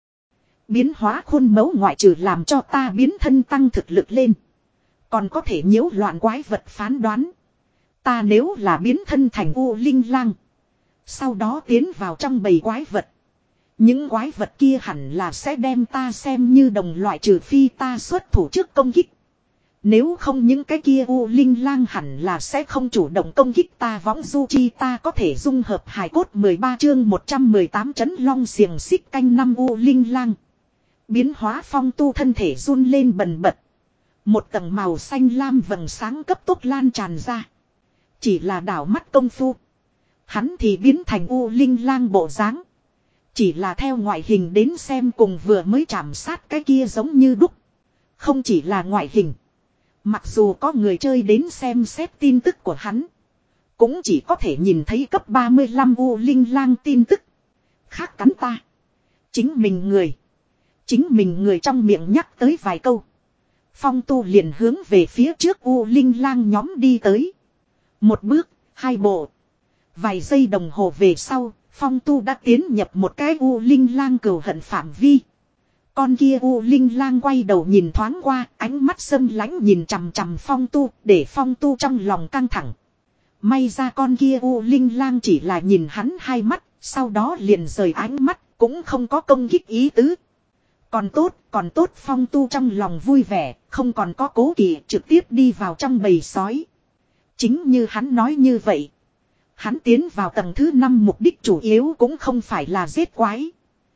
Biến hóa khuôn mẫu ngoại trừ làm cho ta biến thân tăng thực lực lên. Còn có thể nhiễu loạn quái vật phán đoán. Ta nếu là biến thân thành U Linh lang. Sau đó tiến vào trong bầy quái vật. Những quái vật kia hẳn là sẽ đem ta xem như đồng loại trừ phi ta xuất thủ trước công kích. Nếu không những cái kia U Linh Lang hẳn là sẽ không chủ động công kích ta võng du chi ta có thể dung hợp hài cốt mười ba chương một trăm mười tám chấn long xiềng xích canh năm U Linh Lang. Biến hóa Phong Tu thân thể run lên bần bật. Một tầng màu xanh lam vầng sáng cấp tốc lan tràn ra. Chỉ là đảo mắt công phu. Hắn thì biến thành U Linh Lang bộ dáng. Chỉ là theo ngoại hình đến xem cùng vừa mới chạm sát cái kia giống như đúc. Không chỉ là ngoại hình. Mặc dù có người chơi đến xem xét tin tức của hắn. Cũng chỉ có thể nhìn thấy cấp ba mươi lăm U Linh Lang tin tức. Khác cắn ta. Chính mình người. Chính mình người trong miệng nhắc tới vài câu. Phong Tu liền hướng về phía trước U Linh Lang nhóm đi tới. Một bước, hai bộ. Vài giây đồng hồ về sau, Phong Tu đã tiến nhập một cái U Linh Lang cừu hận phạm vi. Con kia U Linh Lang quay đầu nhìn thoáng qua, ánh mắt sâm lãnh nhìn chằm chằm Phong Tu, để Phong Tu trong lòng căng thẳng. May ra con kia U Linh Lang chỉ là nhìn hắn hai mắt, sau đó liền rời ánh mắt, cũng không có công kích ý tứ. Còn tốt, còn tốt Phong Tu trong lòng vui vẻ, không còn có cố kỵ trực tiếp đi vào trong bầy sói. Chính như hắn nói như vậy. Hắn tiến vào tầng thứ năm mục đích chủ yếu cũng không phải là giết quái.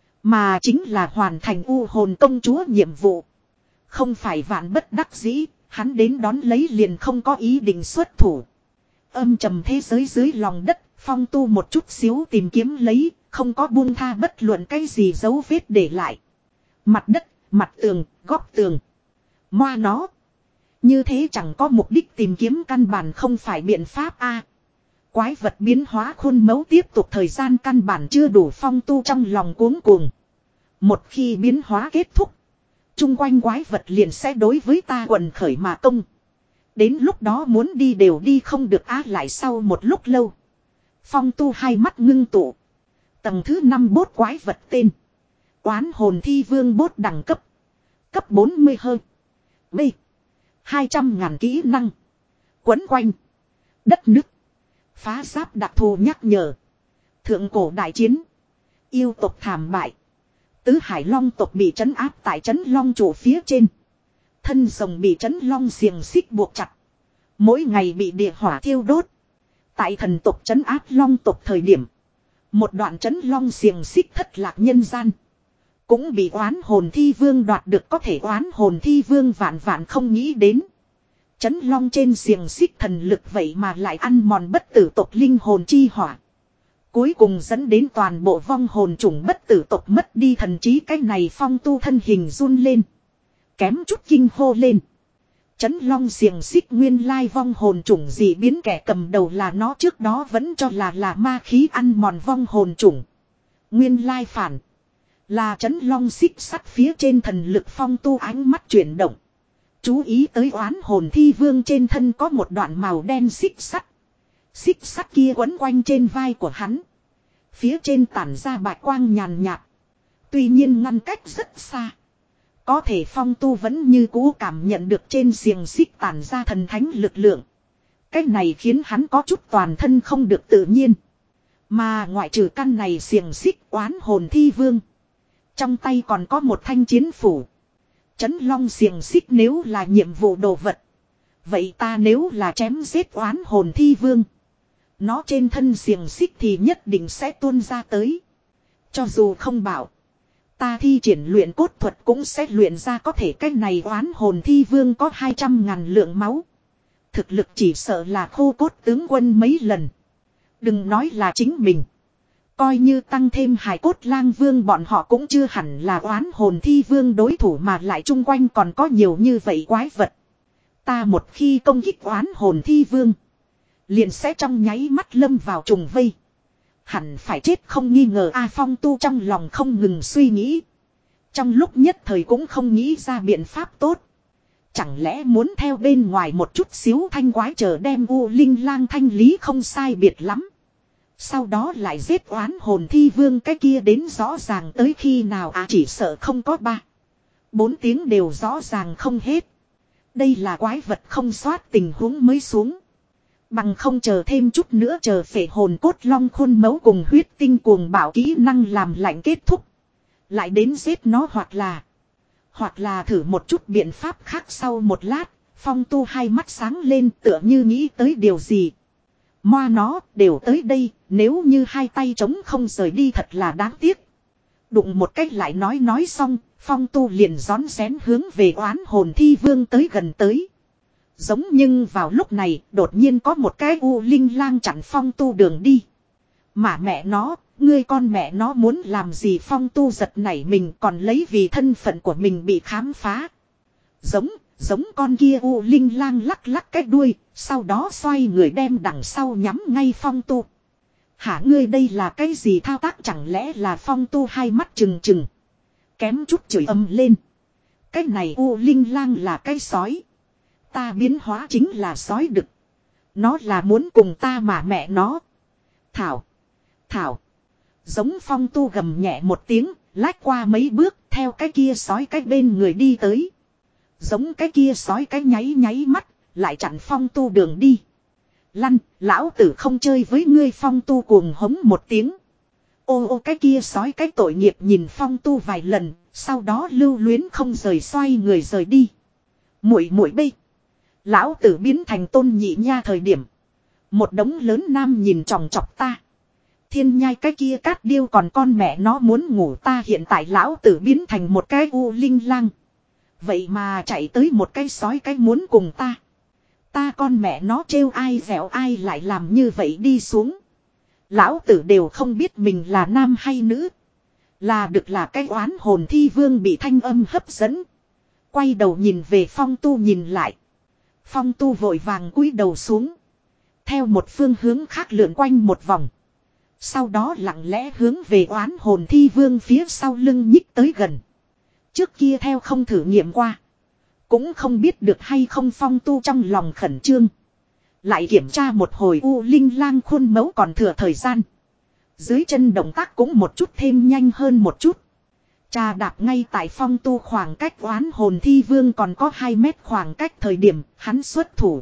Mà chính là hoàn thành U hồn công chúa nhiệm vụ. Không phải vạn bất đắc dĩ, hắn đến đón lấy liền không có ý định xuất thủ. Âm trầm thế giới dưới lòng đất, Phong Tu một chút xíu tìm kiếm lấy, không có buông tha bất luận cái gì dấu vết để lại. Mặt đất, mặt tường, góc tường. Moa nó. Như thế chẳng có mục đích tìm kiếm căn bản không phải biện pháp a. Quái vật biến hóa khuôn mẫu tiếp tục thời gian căn bản chưa đủ Phong Tu trong lòng cuống cuồng. Một khi biến hóa kết thúc. Trung quanh quái vật liền sẽ đối với ta quần khởi mà công. Đến lúc đó muốn đi đều đi không được á lại sau một lúc lâu. Phong Tu hai mắt ngưng tụ. Tầng thứ năm bốt quái vật tên. Oán hồn thi vương bốt đẳng cấp. Cấp bốn mươi hơi. B. hai trăm ngàn kỹ năng. Quấn quanh. Đất nước. Phá giáp đặc thù nhắc nhở. Thượng cổ đại chiến. Yêu tộc thảm bại. Tứ hải long tộc bị trấn áp tại trấn long trụ phía trên. Thân rồng bị trấn long xiềng xích buộc chặt. Mỗi ngày bị địa hỏa thiêu đốt. Tại thần tộc trấn áp long tộc thời điểm. Một đoạn trấn long xiềng xích thất lạc nhân gian. Cũng bị oán hồn thi vương đoạt được có thể oán hồn thi vương vạn vạn không nghĩ đến. Trấn long trên xiềng xích thần lực vậy mà lại ăn mòn bất tử tộc linh hồn chi hỏa. Cuối cùng dẫn đến toàn bộ vong hồn chủng bất tử tộc mất đi thần trí cái này Phong Tu thân hình run lên. Kém chút kinh hô lên. Trấn long xiềng xích nguyên lai vong hồn chủng gì biến kẻ cầm đầu là nó trước đó vẫn cho là là ma khí ăn mòn vong hồn chủng. Nguyên lai phản. Là trấn long xích sắt phía trên thần lực Phong Tu ánh mắt chuyển động. Chú ý tới oán hồn thi vương trên thân có một đoạn màu đen xích sắt. Xích sắt kia quấn quanh trên vai của hắn. Phía trên tản ra bạch quang nhàn nhạt. Tuy nhiên ngăn cách rất xa. Có thể Phong Tu vẫn như cũ cảm nhận được trên xiềng xích tản ra thần thánh lực lượng. Cái này khiến hắn có chút toàn thân không được tự nhiên. Mà ngoại trừ căn này xiềng xích oán hồn thi vương. Trong tay còn có một thanh chiến phủ. Trấn long xiềng xích nếu là nhiệm vụ đồ vật. Vậy ta nếu là chém giết oán hồn thi vương. Nó trên thân xiềng xích thì nhất định sẽ tuôn ra tới. Cho dù không bảo. Ta thi triển luyện cốt thuật cũng sẽ luyện ra có thể cách này oán hồn thi vương có hai trăm ngàn lượng máu. Thực lực chỉ sợ là khô cốt tướng quân mấy lần. Đừng nói là chính mình. Coi như tăng thêm hài cốt lang vương bọn họ cũng chưa hẳn là oán hồn thi vương đối thủ mà lại chung quanh còn có nhiều như vậy quái vật. Ta một khi công kích oán hồn thi vương. Liền sẽ trong nháy mắt lâm vào trùng vây. Hẳn phải chết không nghi ngờ A Phong Tu trong lòng không ngừng suy nghĩ. Trong lúc nhất thời cũng không nghĩ ra biện pháp tốt. Chẳng lẽ muốn theo bên ngoài một chút xíu thanh quái chờ đem U Linh Lang thanh lý không sai biệt lắm. Sau đó lại giết oán hồn thi vương cái kia đến rõ ràng tới khi nào à chỉ sợ không có ba. Bốn tiếng đều rõ ràng không hết. Đây là quái vật không soát tình huống mới xuống. Bằng không chờ thêm chút nữa chờ phệ hồn cốt long khuôn mẫu cùng huyết tinh cuồng bảo kỹ năng làm lạnh kết thúc. Lại đến giết nó hoặc là. Hoặc là thử một chút biện pháp khác sau một lát. Phong tu hai mắt sáng lên tựa như nghĩ tới điều gì. Moa nó đều tới đây, nếu như hai tay trống không rời đi thật là đáng tiếc. Đụng một cách lại nói nói xong, phong tu liền rón rén hướng về oán hồn thi vương tới gần tới. Giống nhưng vào lúc này đột nhiên có một cái u linh lang chặn phong tu đường đi. Mà mẹ nó, ngươi con mẹ nó muốn làm gì phong tu giật nảy mình còn lấy vì thân phận của mình bị khám phá. Giống, giống con kia u linh lang lắc lắc cái đuôi, sau đó xoay người đem đằng sau nhắm ngay phong tu. Hả ngươi đây là cái gì thao tác chẳng lẽ là phong tu hai mắt trừng trừng. Kém chút chửi ầm lên. Cái này u linh lang là cái sói. Ta biến hóa chính là sói đực. Nó là muốn cùng ta mà mẹ nó. Thảo. Thảo. Giống phong tu gầm nhẹ một tiếng, lách qua mấy bước, theo cái kia sói cái bên người đi tới. Giống cái kia sói cái nháy nháy mắt, lại chặn phong tu đường đi. Lăn, lão tử không chơi với ngươi phong tu cuồng hống một tiếng. Ô ô cái kia sói cái tội nghiệp nhìn phong tu vài lần, sau đó lưu luyến không rời xoay người rời đi. Muội muội bây. Lão tử biến thành tôn nhị nha thời điểm. Một đống lớn nam nhìn chòng chọc ta. Thiên nhai cái kia cát điêu còn con mẹ nó muốn ngủ ta hiện tại lão tử biến thành một cái u linh lang. Vậy mà chạy tới một cái sói cái muốn cùng ta. Ta con mẹ nó trêu ai dẻo ai lại làm như vậy đi xuống. Lão tử đều không biết mình là nam hay nữ. Là được là cái oán hồn thi vương bị thanh âm hấp dẫn. Quay đầu nhìn về phong tu nhìn lại. Phong tu vội vàng cúi đầu xuống. Theo một phương hướng khác lượn quanh một vòng. Sau đó lặng lẽ hướng về oán hồn thi vương phía sau lưng nhích tới gần. Trước kia theo không thử nghiệm qua. Cũng không biết được hay không phong tu trong lòng khẩn trương. Lại kiểm tra một hồi u linh lang khuôn mẫu còn thừa thời gian. Dưới chân động tác cũng một chút thêm nhanh hơn một chút. Trà đạp ngay tại phong tu khoảng cách oán hồn thi vương còn có hai mét khoảng cách thời điểm hắn xuất thủ.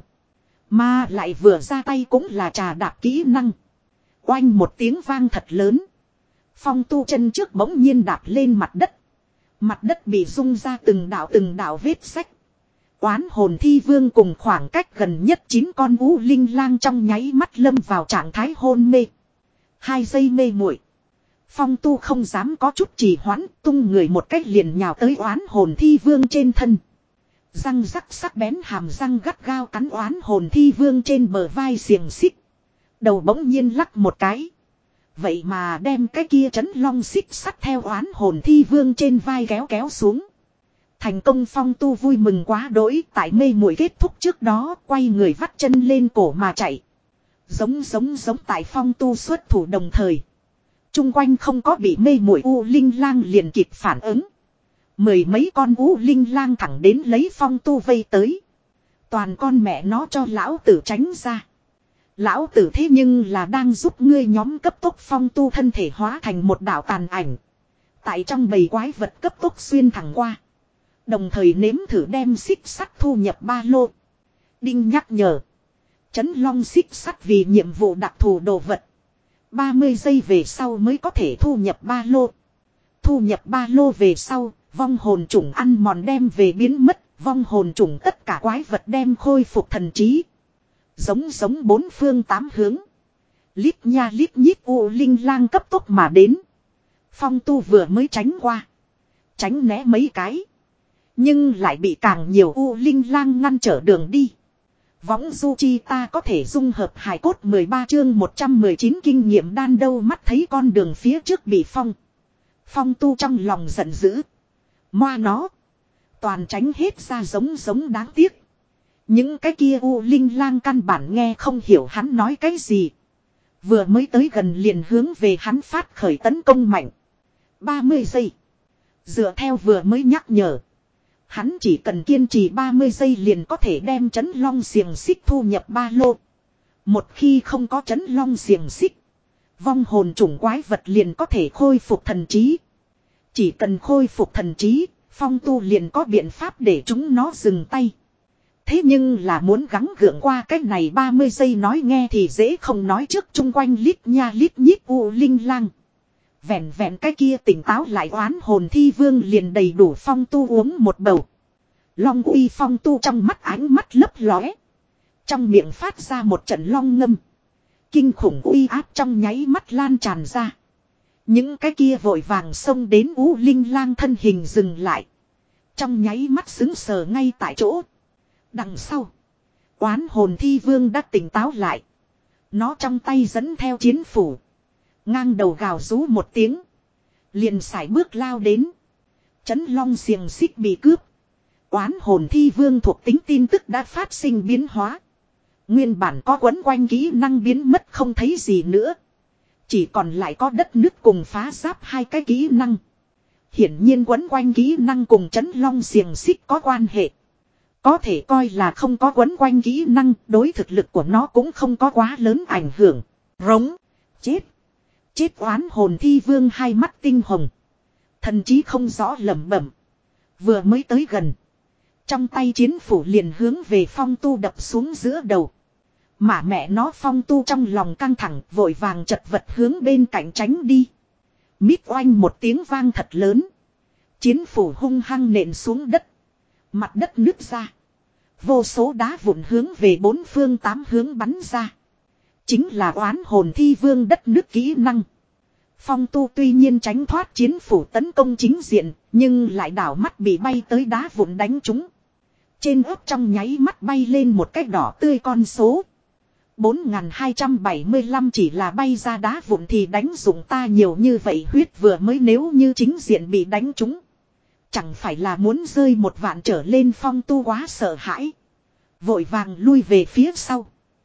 Mà lại vừa ra tay cũng là trà đạp kỹ năng. Oanh một tiếng vang thật lớn. Phong tu chân trước bỗng nhiên đạp lên mặt đất. Mặt đất bị rung ra từng đạo từng đạo vết sách. Oán hồn thi vương cùng khoảng cách gần nhất chín con u linh lang trong nháy mắt lâm vào trạng thái hôn mê. Hai giây mê muội. Phong tu không dám có chút trì hoãn, tung người một cách liền nhào tới oán hồn thi vương trên thân. Răng rắc sắc bén hàm răng gắt gao cắn oán hồn thi vương trên bờ vai xiềng xích. Đầu bỗng nhiên lắc một cái. Vậy mà đem cái kia trấn long xích sắt theo oán hồn thi vương trên vai kéo kéo xuống. Thành công phong tu vui mừng quá đỗi tại mê muội kết thúc trước đó quay người vắt chân lên cổ mà chạy. Giống giống giống tại phong tu xuất thủ đồng thời. Trung quanh không có bị mê muội u linh lang liền kịp phản ứng. Mười mấy con u linh lang thẳng đến lấy phong tu vây tới. Toàn con mẹ nó cho lão tử tránh ra. Lão tử thế nhưng là đang giúp ngươi nhóm cấp tốc phong tu thân thể hóa thành một đạo tàn ảnh. Tại trong bầy quái vật cấp tốc xuyên thẳng qua. Đồng thời nếm thử đem xích sắt thu nhập ba lô. Đinh nhắc nhở. Trấn long xích sắt vì nhiệm vụ đặc thù đồ vật. ba mươi giây về sau mới có thể thu nhập ba lô. Thu nhập ba lô về sau, vong hồn chủng ăn mòn đem về biến mất. Vong hồn chủng tất cả quái vật đem khôi phục thần trí. Giống giống bốn phương tám hướng. Lít nha lít nhít u linh lang cấp tốc mà đến. Phong tu vừa mới tránh qua. Tránh né mấy cái. Nhưng lại bị càng nhiều u linh lang ngăn trở đường đi. Võng du chi ta có thể dung hợp hài cốt mười ba chương một trăm mười chín kinh nghiệm đan đâu mắt thấy con đường phía trước bị phong. Phong tu trong lòng giận dữ. Moa nó. Toàn tránh hết ra giống giống đáng tiếc. Những cái kia u linh lang căn bản nghe không hiểu hắn nói cái gì. Vừa mới tới gần liền hướng về hắn phát khởi tấn công mạnh. ba mươi giây. Dựa theo vừa mới nhắc nhở. Hắn chỉ cần kiên trì ba mươi giây liền có thể đem trấn long xiềng xích thu nhập ba lô. Một khi không có trấn long xiềng xích. Vong hồn chủng quái vật liền có thể khôi phục thần trí. Chỉ cần khôi phục thần trí, phong tu liền có biện pháp để chúng nó dừng tay. Thế nhưng là muốn gắng gượng qua cách này ba mươi giây nói nghe thì dễ không nói trước chung quanh lít nha lít nhít u linh lang. Vẹn vẹn cái kia tỉnh táo lại oán hồn thi vương liền đầy đủ phong tu uống một bầu. Long uy phong tu trong mắt ánh mắt lấp lóe. Trong miệng phát ra một trận long ngâm. Kinh khủng uy áp trong nháy mắt lan tràn ra. Những cái kia vội vàng xông đến U Linh Lang thân hình dừng lại. Trong nháy mắt sững sờ ngay tại chỗ. Đằng sau. Oán hồn thi vương đã tỉnh táo lại. Nó trong tay dẫn theo chiến phủ. Ngang đầu gào rú một tiếng. Liền sải bước lao đến. Chấn long xiềng xích bị cướp. Oán hồn thi vương thuộc tính tin tức đã phát sinh biến hóa. Nguyên bản có quấn quanh kỹ năng biến mất không thấy gì nữa. Chỉ còn lại có đất nước cùng phá giáp hai cái kỹ năng. Hiển nhiên quấn quanh kỹ năng cùng chấn long xiềng xích có quan hệ. Có thể coi là không có quấn quanh kỹ năng, đối thực lực của nó cũng không có quá lớn ảnh hưởng. Rống. Chết. Chết oán hồn thi vương hai mắt tinh hồng. Thần chí không rõ lẩm bẩm. Vừa mới tới gần. Trong tay chiến phủ liền hướng về phong tu đập xuống giữa đầu. Mà mẹ nó phong tu trong lòng căng thẳng vội vàng chật vật hướng bên cạnh tránh đi. Mít oanh một tiếng vang thật lớn. Chiến phủ hung hăng nện xuống đất. Mặt đất nứt ra. Vô số đá vụn hướng về bốn phương tám hướng bắn ra. Chính là oán hồn thi vương đất nước kỹ năng. Phong tu tuy nhiên tránh thoát chiến phủ tấn công chính diện. Nhưng lại đảo mắt bị bay tới đá vụn đánh trúng. Trên ớt trong nháy mắt bay lên một cái đỏ tươi con số. bốn nghìn hai trăm bảy mươi lăm chỉ là bay ra đá vụn thì đánh dụng ta nhiều như vậy huyết vừa mới nếu như chính diện bị đánh trúng. Chẳng phải là muốn rơi một vạn trở lên phong tu quá sợ hãi. Vội vàng lui về phía sau.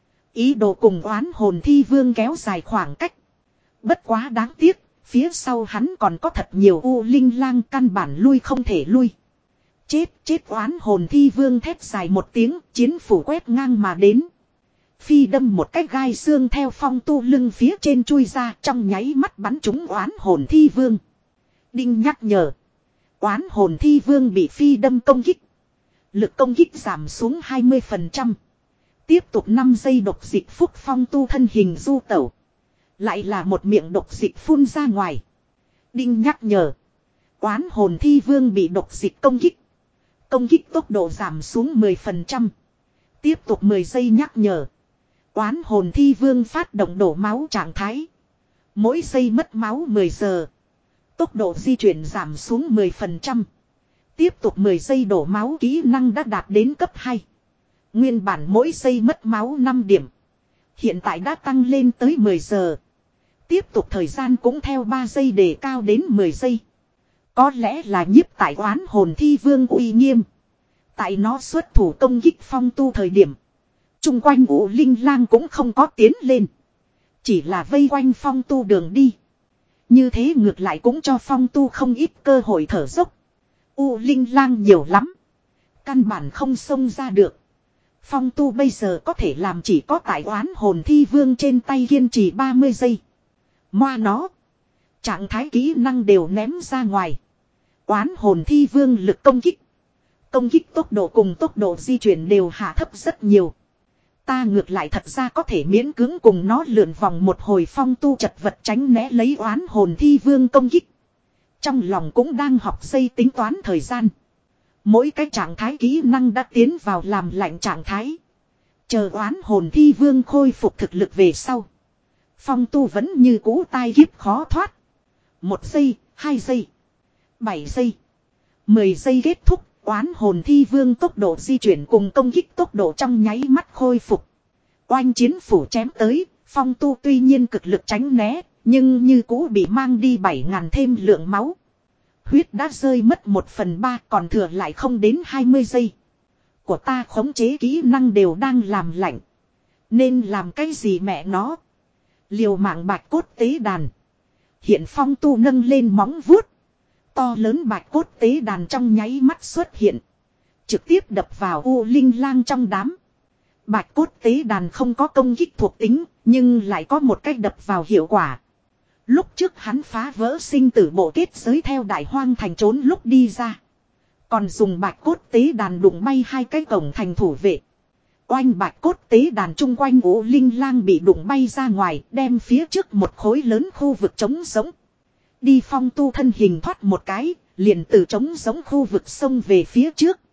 Ý đồ cùng oán hồn thi vương kéo dài khoảng cách. Bất quá đáng tiếc, phía sau hắn còn có thật nhiều U Linh Lang căn bản lui không thể lui. Chết chết oán hồn thi vương thét dài một tiếng, chiến phủ quét ngang mà đến. Phi đâm một cái gai xương theo phong tu lưng phía trên chui ra trong nháy mắt bắn trúng oán hồn thi vương. Đinh nhắc nhở. Oán hồn thi vương bị phi đâm công kích. Lực công kích giảm xuống hai mươi phần trăm. Tiếp tục năm giây độc dịch phúc phong tu thân hình du tẩu. Lại là một miệng độc dịch phun ra ngoài. Đinh nhắc nhở. Oán hồn thi vương bị độc dịch công kích. Công kích tốc độ giảm xuống mười phần trăm. Tiếp tục mười giây nhắc nhở. Oán hồn thi vương phát động đổ máu trạng thái. Mỗi giây mất máu mười giờ. Tốc độ di chuyển giảm xuống mười phần trăm. Tiếp tục mười giây đổ máu kỹ năng đã đạt đến cấp hai. Nguyên bản mỗi giây mất máu năm điểm. Hiện tại đã tăng lên tới mười giờ. Tiếp tục thời gian cũng theo ba giây để cao đến mười giây. Có lẽ là nhiếp tại oán hồn thi vương uy nghiêm. Tại nó xuất thủ công kích phong tu thời điểm. Trung quanh U Linh Lang cũng không có tiến lên. Chỉ là vây quanh phong tu đường đi. Như thế ngược lại cũng cho phong tu không ít cơ hội thở dốc. U Linh Lang nhiều lắm. Căn bản không xông ra được. Phong tu bây giờ có thể làm chỉ có tại oán hồn thi vương trên tay kiên trì ba mươi giây. Moa nó. Trạng thái kỹ năng đều ném ra ngoài. Oán hồn thi vương lực công kích. Công kích tốc độ cùng tốc độ di chuyển đều hạ thấp rất nhiều. Ta ngược lại thật ra có thể miễn cưỡng cùng nó lượn vòng một hồi phong tu chật vật tránh né lấy oán hồn thi vương công kích. Trong lòng cũng đang học xây tính toán thời gian. Mỗi cái trạng thái kỹ năng đã tiến vào làm lạnh trạng thái. Chờ oán hồn thi vương khôi phục thực lực về sau. Phong tu vẫn như cũ tai kiếp khó thoát. Một giây, hai giây, bảy giây, mười giây kết thúc. Oán hồn thi vương tốc độ di chuyển cùng công kích tốc độ trong nháy mắt khôi phục. Oanh chiến phủ chém tới, phong tu tuy nhiên cực lực tránh né, nhưng như cũ bị mang đi bảy ngàn thêm lượng máu. Huyết đã rơi mất một phần ba còn thừa lại không đến hai mươi giây. Của ta khống chế kỹ năng đều đang làm lạnh. Nên làm cái gì mẹ nó? Liều mạng bạch cốt tế đàn. Hiện phong tu nâng lên móng vuốt. To lớn bạch cốt tế đàn trong nháy mắt xuất hiện. Trực tiếp đập vào U Linh Lang trong đám. Bạch cốt tế đàn không có công kích thuộc tính, nhưng lại có một cách đập vào hiệu quả. Lúc trước hắn phá vỡ sinh tử bộ kết giới theo đại hoang thành trốn lúc đi ra. Còn dùng bạch cốt tế đàn đụng bay hai cái cổng thành thủ vệ. Oanh bạch cốt tế đàn chung quanh U Linh Lang bị đụng bay ra ngoài, đem phía trước một khối lớn khu vực trống rỗng. Đi phong tu thân hình thoát một cái, liền từ trống giống khu vực sông về phía trước.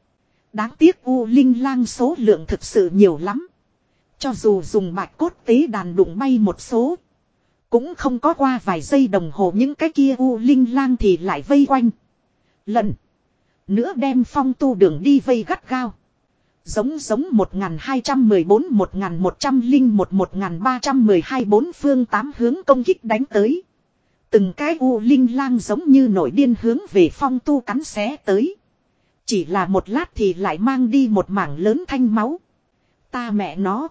Đáng tiếc U Linh Lang số lượng thực sự nhiều lắm. Cho dù dùng bạch cốt tế đàn đụng bay một số. Cũng không có qua vài giây đồng hồ những cái kia U Linh Lang thì lại vây quanh. Lần nữa đem Phong Tu đường đi vây gắt gao. Giống giống một nghìn hai trăm mười bốn, một nghìn một trăm lẻ một, một nghìn ba trăm mười hai bốn phương tám hướng công kích đánh tới. Từng cái U Linh Lang giống như nổi điên hướng về Phong Tu cắn xé tới. Chỉ là một lát thì lại mang đi một mảng lớn thanh máu. Ta mẹ nó.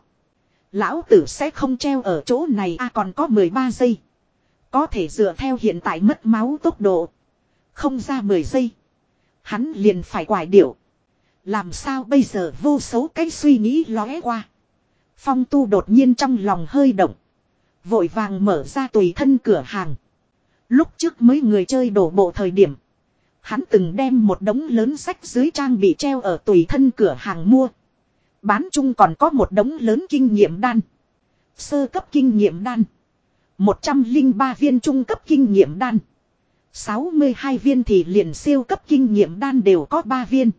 Lão tử sẽ không treo ở chỗ này à, còn có mười ba giây. Có thể dựa theo hiện tại mất máu tốc độ. Không ra mười giây. Hắn liền phải quải điệu. Làm sao bây giờ, vô số cái suy nghĩ lóe qua. Phong Tu đột nhiên trong lòng hơi động. Vội vàng mở ra tùy thân cửa hàng. Lúc trước mấy người chơi đổ bộ thời điểm. Hắn từng đem một đống lớn sách dưới trang bị treo ở tùy thân cửa hàng mua. Bán chung còn có một đống lớn kinh nghiệm đan. Sơ cấp kinh nghiệm đan. một trăm lẻ ba viên trung cấp kinh nghiệm đan. sáu mươi hai viên thì liền siêu cấp kinh nghiệm đan đều có ba viên.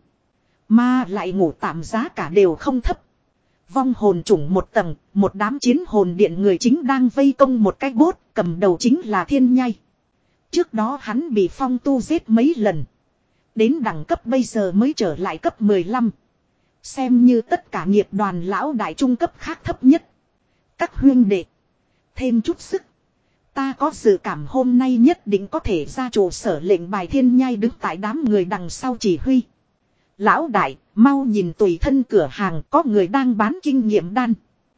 Mà lại ngủ tạm giá cả đều không thấp. Vong hồn chủng một tầng, một đám chiến hồn điện người chính đang vây công một cái bốt, cầm đầu chính là Thiên Nhai. Trước đó hắn bị Phong Tu giết mấy lần. Đến đẳng cấp bây giờ mới trở lại cấp mười lăm. Xem như tất cả nghiệp đoàn lão đại trung cấp khác thấp nhất. Các huyên đệ. Thêm chút sức. Ta có dự cảm hôm nay nhất định có thể ra trụ sở lệnh bài. Thiên Nhai đứng tại đám người đằng sau chỉ huy. Lão đại, mau nhìn tùy thân cửa hàng có người đang bán kinh nghiệm đan.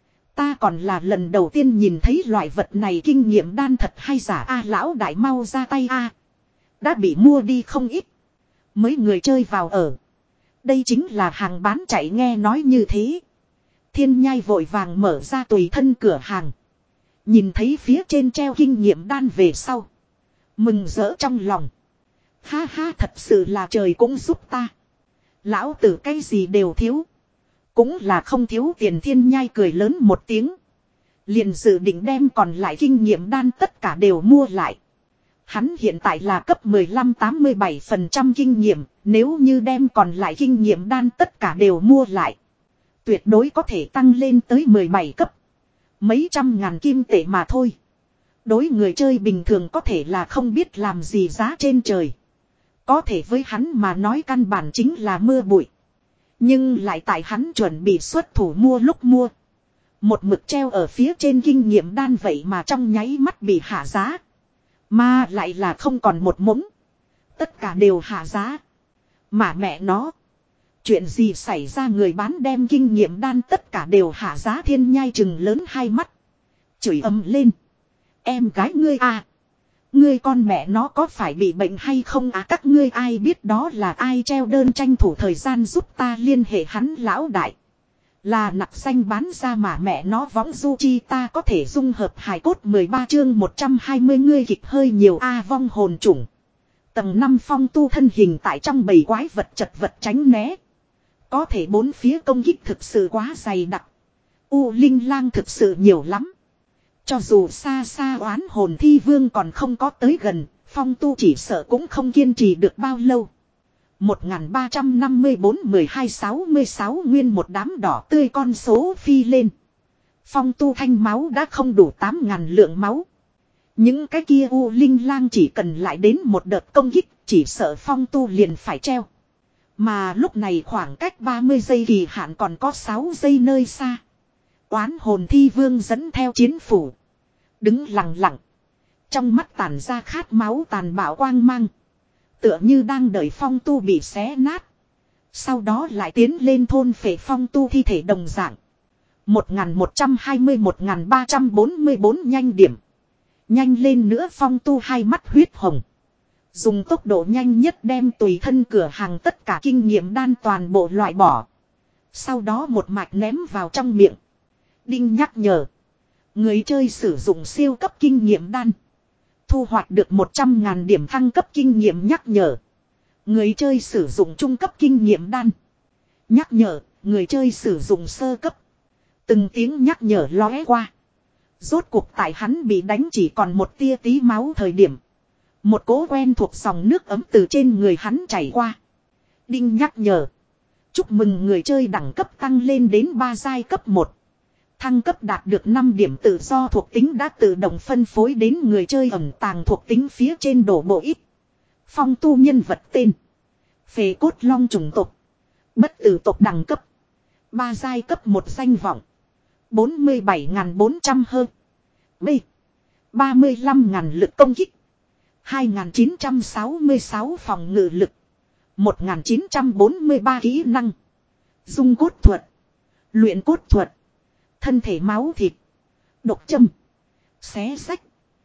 Ta còn là lần đầu tiên nhìn thấy loại vật này, kinh nghiệm đan thật hay giả a à, lão đại mau ra tay a à. Đã bị mua đi không ít. Mấy người chơi vào ở. Đây chính là hàng bán chạy, nghe nói như thế. Thiên Nhai vội vàng mở ra tùy thân cửa hàng. Nhìn thấy phía trên treo kinh nghiệm đan về sau. Mừng rỡ trong lòng. Ha ha, thật sự là trời cũng giúp ta. Lão tử cái gì đều thiếu. Cũng là không thiếu tiền. Thiên Nhai cười lớn một tiếng. Liền dự định đem còn lại kinh nghiệm đan tất cả đều mua lại. Hắn hiện tại là cấp mười lăm tám mươi bảy phần trăm kinh nghiệm. Nếu như đem còn lại kinh nghiệm đan tất cả đều mua lại. Tuyệt đối có thể tăng lên tới mười bảy cấp. Mấy trăm ngàn kim tệ mà thôi. Đối người chơi bình thường có thể là không biết làm gì giá trên trời. Có thể với hắn mà nói căn bản chính là mưa bụi. Nhưng lại tại hắn chuẩn bị xuất thủ mua lúc mua. Một mực treo ở phía trên kinh nghiệm đan vậy mà trong nháy mắt bị hạ giá. Mà lại là không còn một mống. Tất cả đều hạ giá. Mà mẹ nó. Chuyện gì xảy ra, người bán đem kinh nghiệm đan tất cả đều hạ giá. Thiên Nhai chừng lớn hai mắt. Chửi ầm lên. Em gái ngươi à. Ngươi con mẹ nó có phải bị bệnh hay không à, các ngươi ai biết đó là ai, treo đơn tranh thủ thời gian giúp ta liên hệ hắn. Lão đại. Là nặc danh bán ra mà mẹ nó võng du chi, ta có thể dung hợp hài cốt. Mười ba chương một trăm hai mươi ngươi kịch hơi nhiều a à, vong hồn chủng. Tầng năm Phong Tu thân hình tại trong bầy quái vật chật vật tránh né. Có thể bốn phía công kích thực sự quá dày đặc. U Linh Lang thực sự nhiều lắm. Cho dù xa xa oán hồn thi vương còn không có tới gần, Phong Tu chỉ sợ cũng không kiên trì được bao lâu. một nghìn ba trăm năm mươi bốn, mười hai, sáu mươi sáu nguyên một đám đỏ tươi con số phi lên. Phong Tu thanh máu đã không đủ tám nghìn lượng máu. Những cái kia U Linh Lang chỉ cần lại đến một đợt công kích, chỉ sợ Phong Tu liền phải treo. Mà lúc này khoảng cách ba mươi giây kỳ hạn còn có sáu giây nơi xa. Oán hồn thi vương dẫn theo chiến phủ. Đứng lặng lặng. Trong mắt tàn ra khát máu tàn bạo quang mang. Tựa như đang đợi Phong Tu bị xé nát. Sau đó lại tiến lên thôn phệ Phong Tu thi thể đồng dạng. một nghìn một trăm hai mươi, một nghìn ba trăm bốn mươi bốn nhanh điểm. Nhanh lên nữa. Phong Tu hai mắt huyết hồng. Dùng tốc độ nhanh nhất đem tùy thân cửa hàng tất cả kinh nghiệm đan toàn bộ loại bỏ. Sau đó một mạch ném vào trong miệng. Đinh nhắc nhở. Người chơi sử dụng siêu cấp kinh nghiệm đan. Thu hoạch được một trăm ngàn điểm thăng cấp kinh nghiệm nhắc nhở. Người chơi sử dụng trung cấp kinh nghiệm đan. Nhắc nhở, người chơi sử dụng sơ cấp. Từng tiếng nhắc nhở lóe qua. Rốt cuộc tại hắn bị đánh chỉ còn một tia tí máu thời điểm. Một cỗ quen thuộc dòng nước ấm từ trên người hắn chảy qua. Đinh nhắc nhở. Chúc mừng người chơi đẳng cấp tăng lên đến ba giai cấp một. Thăng cấp đạt được năm điểm tự do thuộc tính đã tự động phân phối đến người chơi ẩn tàng thuộc tính phía trên đổ bộ ít. Phong tu nhân vật tên. Phệ cốt long chủng tộc. Bất tử tộc đẳng cấp. ba giai cấp một danh vọng. bốn mươi bảy nghìn bốn trăm hơn. B. ba mươi lăm nghìn lực công kích. hai nghìn chín trăm sáu mươi sáu phòng ngự lực. một nghìn chín trăm bốn mươi ba kỹ năng. Dung cốt thuật. Luyện cốt thuật. Thân thể máu thịt. Độc châm. Xé sách.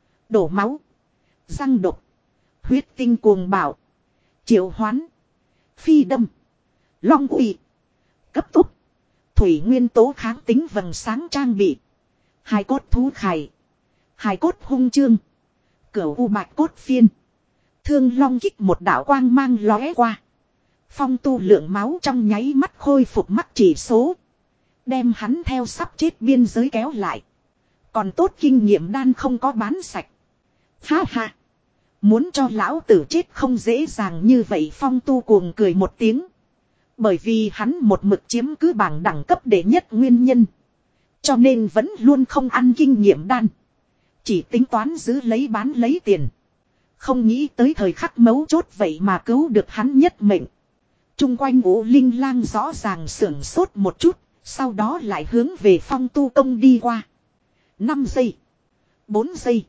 Đổ máu. Răng độc. Huyết tinh cuồng bạo. Triệu hoán. Phi đâm. Long uy. Cấp tốc. Thủy nguyên tố kháng tính vầng sáng trang bị. Hai cốt thú khải. Hai cốt hung chương. Cửu u bạch cốt phiên. Thương long kích một đạo quang mang lóe qua. Phong tu lượng máu trong nháy mắt khôi phục mắc chỉ số. Đem hắn theo sắp chết biên giới kéo lại. Còn tốt kinh nghiệm đan không có bán sạch. Ha ha. Muốn cho lão tử chết không dễ dàng như vậy. Phong tu cuồng cười một tiếng. Bởi vì hắn một mực chiếm cứ bảng đẳng cấp đệ nhất nguyên nhân. Cho nên vẫn luôn không ăn kinh nghiệm đan. Chỉ tính toán giữ lấy bán lấy tiền. Không nghĩ tới thời khắc mấu chốt vậy mà cứu được hắn nhất mệnh. Trung quanh Vũ Linh Lang rõ ràng sưởng sốt một chút. Sau đó lại hướng về phong tu công đi qua. năm giây. bốn giây.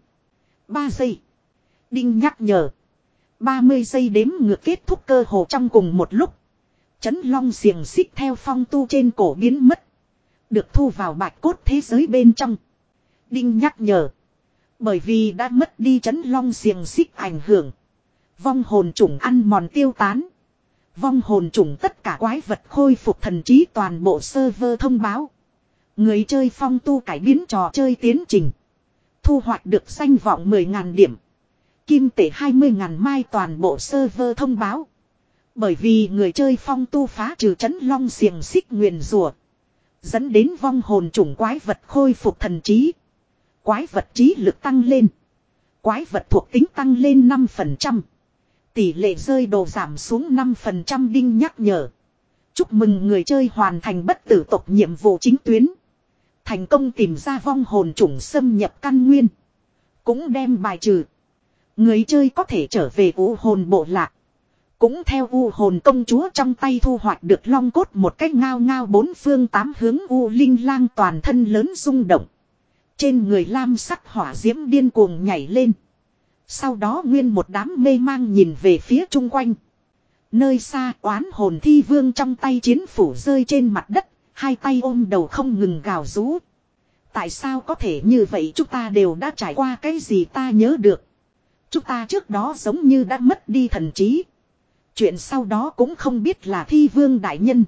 ba giây. Đinh nhắc nhở. ba mươi giây đếm ngược kết thúc cơ hồ trong cùng một lúc. Chấn long xiềng xích theo phong tu trên cổ biến mất. Được thu vào bạch cốt thế giới bên trong. Đinh nhắc nhở. Bởi vì đã mất đi chấn long xiềng xích ảnh hưởng. Vong hồn chủng ăn mòn tiêu tán. Vong hồn chủng tất cả quái vật khôi phục thần trí toàn bộ server thông báo. Người chơi phong tu cải biến trò chơi tiến trình. Thu hoạch được danh vọng mười nghìn điểm. Kim tệ hai mươi nghìn mai toàn bộ server thông báo. Bởi vì người chơi phong tu phá trừ chấn long xiềng xích nguyền rủa, dẫn đến vong hồn chủng quái vật khôi phục thần trí. Quái vật trí lực tăng lên. Quái vật thuộc tính tăng lên năm phần trăm. Tỷ lệ rơi đồ giảm xuống năm phần trăm. Đinh nhắc nhở. Chúc mừng người chơi hoàn thành bất tử tộc nhiệm vụ chính tuyến. Thành công tìm ra vong hồn chủng xâm nhập căn nguyên. Cũng đem bài trừ. Người chơi có thể trở về u hồn bộ lạc. Cũng theo u hồn công chúa trong tay thu hoạch được long cốt một cách ngao ngao bốn phương tám hướng. U Linh Lang toàn thân lớn rung động. Trên người lam sắc hỏa diễm điên cuồng nhảy lên. Sau đó nguyên một đám mê mang nhìn về phía chung quanh. Nơi xa oán hồn thi vương trong tay chiến phủ rơi trên mặt đất. Hai tay ôm đầu không ngừng gào rú. Tại sao có thể như vậy, chúng ta đều đã trải qua cái gì ta nhớ được. Chúng ta trước đó giống như đã mất đi thần trí. Chuyện sau đó cũng không biết là thi vương đại nhân.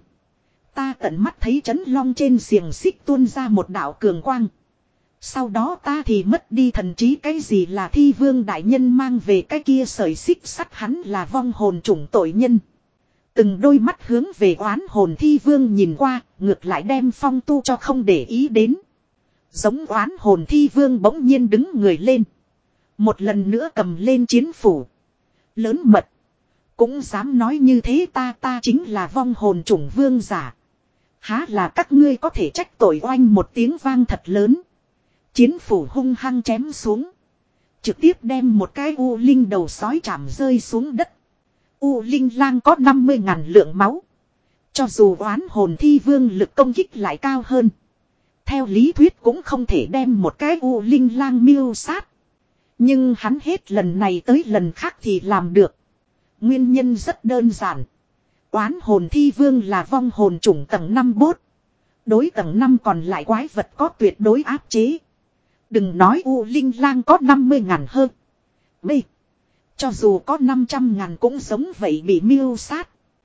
Ta tận mắt thấy chấn long trên xiềng xích tuôn ra một đạo cường quang. Sau đó ta thì mất đi thần trí. Cái gì là thi vương đại nhân mang về cái kia sợi xích sắt, hắn là vong hồn chủng tội nhân. Từng đôi mắt hướng về oán hồn thi vương nhìn qua, ngược lại đem phong tu cho không để ý đến. Giống oán hồn thi vương bỗng nhiên đứng người lên. Một lần nữa cầm lên chiến phủ. Lớn mật. Cũng dám nói như thế, ta ta chính là vong hồn chủng vương giả. Há là các ngươi có thể trách tội. Oanh một tiếng vang thật lớn. Chiến phủ hung hăng chém xuống. Trực tiếp đem một cái U Linh đầu sói chạm rơi xuống đất. U Linh Lang có năm mươi ngàn lượng máu. Cho dù oán hồn thi vương lực công kích lại cao hơn. Theo lý thuyết cũng không thể đem một cái U Linh Lang miêu sát. Nhưng hắn hết lần này tới lần khác thì làm được. Nguyên nhân rất đơn giản. Oán hồn thi vương là vong hồn chủng tầng năm bốt. Đối tầng năm còn lại quái vật có tuyệt đối áp chế. Đừng nói U Linh Lang có năm mươi ngàn hơn. B. Cho dù có năm trăm ngàn cũng giống vậy bị miêu sát.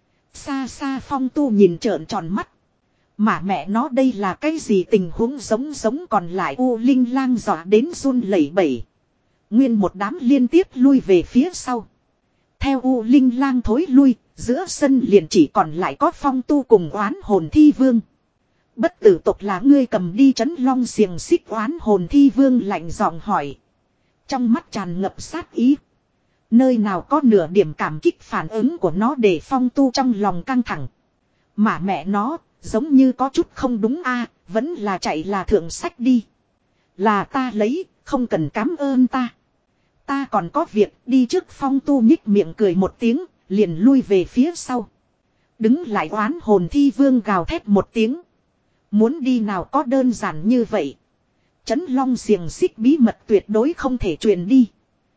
Xa xa phong tu nhìn trợn tròn mắt. Mà mẹ nó đây là cái gì tình huống, giống giống còn lại U Linh Lang dọa đến run lẩy bẩy. Nguyên một đám liên tiếp lui về phía sau. Theo U Linh Lang thối lui, giữa sân liền chỉ còn lại có phong tu cùng oán hồn thi vương. Bất tử tộc là ngươi cầm đi chấn long xiềng xích, oán hồn thi vương lạnh giọng hỏi. Trong mắt tràn ngập sát ý. Nơi nào có nửa điểm cảm kích phản ứng của nó để phong tu trong lòng căng thẳng. Mà mẹ nó, giống như có chút không đúng a, vẫn là chạy là thượng sách đi. Là ta lấy, không cần cảm ơn ta. Ta còn có việc, đi trước. Phong Tu nhích miệng cười một tiếng, liền lui về phía sau. Đứng lại oán hồn thi vương gào thét một tiếng. Muốn đi nào có đơn giản như vậy. Trấn Long xiềng xích bí mật tuyệt đối không thể truyền đi.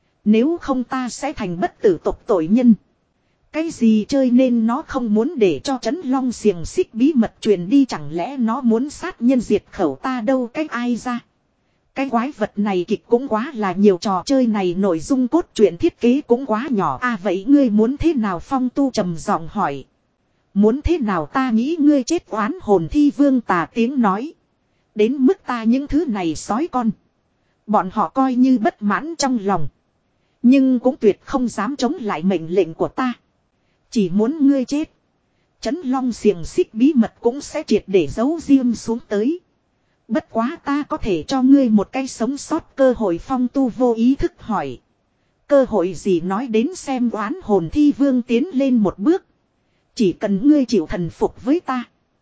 Nếu không ta sẽ thành bất tử tộc tội nhân. Cái gì chơi nên nó không muốn để cho Trấn Long xiềng xích bí mật truyền đi, chẳng lẽ nó muốn sát nhân diệt khẩu ta đâu, cái ai ra. Cái quái vật này kịch cũng quá là nhiều, trò chơi này nội dung cốt truyện thiết kế cũng quá nhỏ. À vậy ngươi muốn thế nào? Phong Tu trầm giọng hỏi. Muốn thế nào ta nghĩ ngươi chết. Oán hồn thi vương tà tiếng nói. Đến mức ta những thứ này sói con. Bọn họ coi như bất mãn trong lòng. Nhưng cũng tuyệt không dám chống lại mệnh lệnh của ta. Chỉ muốn ngươi chết. Trấn Long xiềng xích bí mật cũng sẽ triệt để giấu riêng xuống tới. Bất quá ta có thể cho ngươi một cái sống sót cơ hội. Phong Tu vô ý thức hỏi. Cơ hội gì? Nói đến xem. Oán hồn thi vương tiến lên một bước. Chỉ cần ngươi chịu thần phục với ta.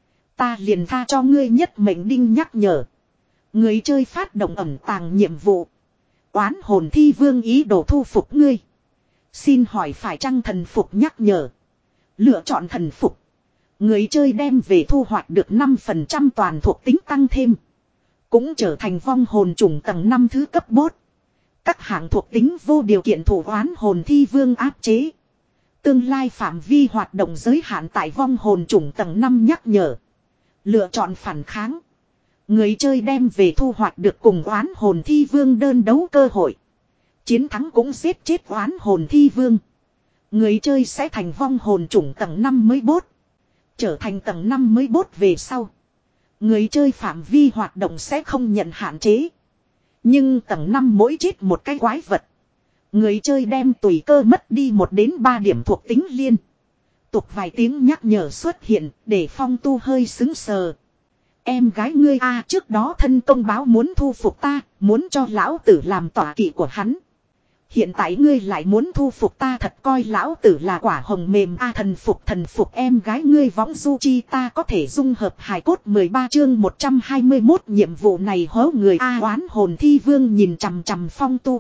Ta liền tha cho ngươi nhất mệnh. Đinh nhắc nhở. Người chơi phát động ẩn tàng nhiệm vụ. Oán hồn thi vương ý đồ thu phục ngươi. Xin hỏi phải chăng thần phục? Nhắc nhở. Lựa chọn thần phục. Người chơi đem về thu hoạch được năm phần trăm toàn thuộc tính tăng thêm. Cũng trở thành vong hồn chủng tầng năm thứ cấp bốt. Các hạng thuộc tính vô điều kiện thủ oán hồn thi vương áp chế. Tương lai phạm vi hoạt động giới hạn tại vong hồn chủng tầng năm. Nhắc nhở. Lựa chọn phản kháng. Người chơi đem về thu hoạch được cùng oán hồn thi vương đơn đấu cơ hội. Chiến thắng cũng giết chết oán hồn thi vương. Người chơi sẽ thành vong hồn chủng tầng năm mới bốt. Trở thành tầng năm mới bốt về sau. Người chơi phạm vi hoạt động sẽ không nhận hạn chế. Nhưng tầng năm mỗi chết một cái quái vật. Người chơi đem tùy cơ mất đi một đến ba điểm thuộc tính liên. Tục vài tiếng nhắc nhở xuất hiện để Phong Tu hơi xứng sờ. Em gái ngươi a, trước đó thân công báo muốn thu phục ta, muốn cho lão tử làm tọa kỵ của hắn. Hiện tại ngươi lại muốn thu phục ta, thật coi lão tử là quả hồng mềm a. Thần phục thần phục em gái ngươi võng du chi ta có thể dung hợp hài cốt. Mười ba chương một trăm hai mươi mốt nhiệm vụ này hố người a. Oán hồn thi vương nhìn chằm chằm Phong Tu.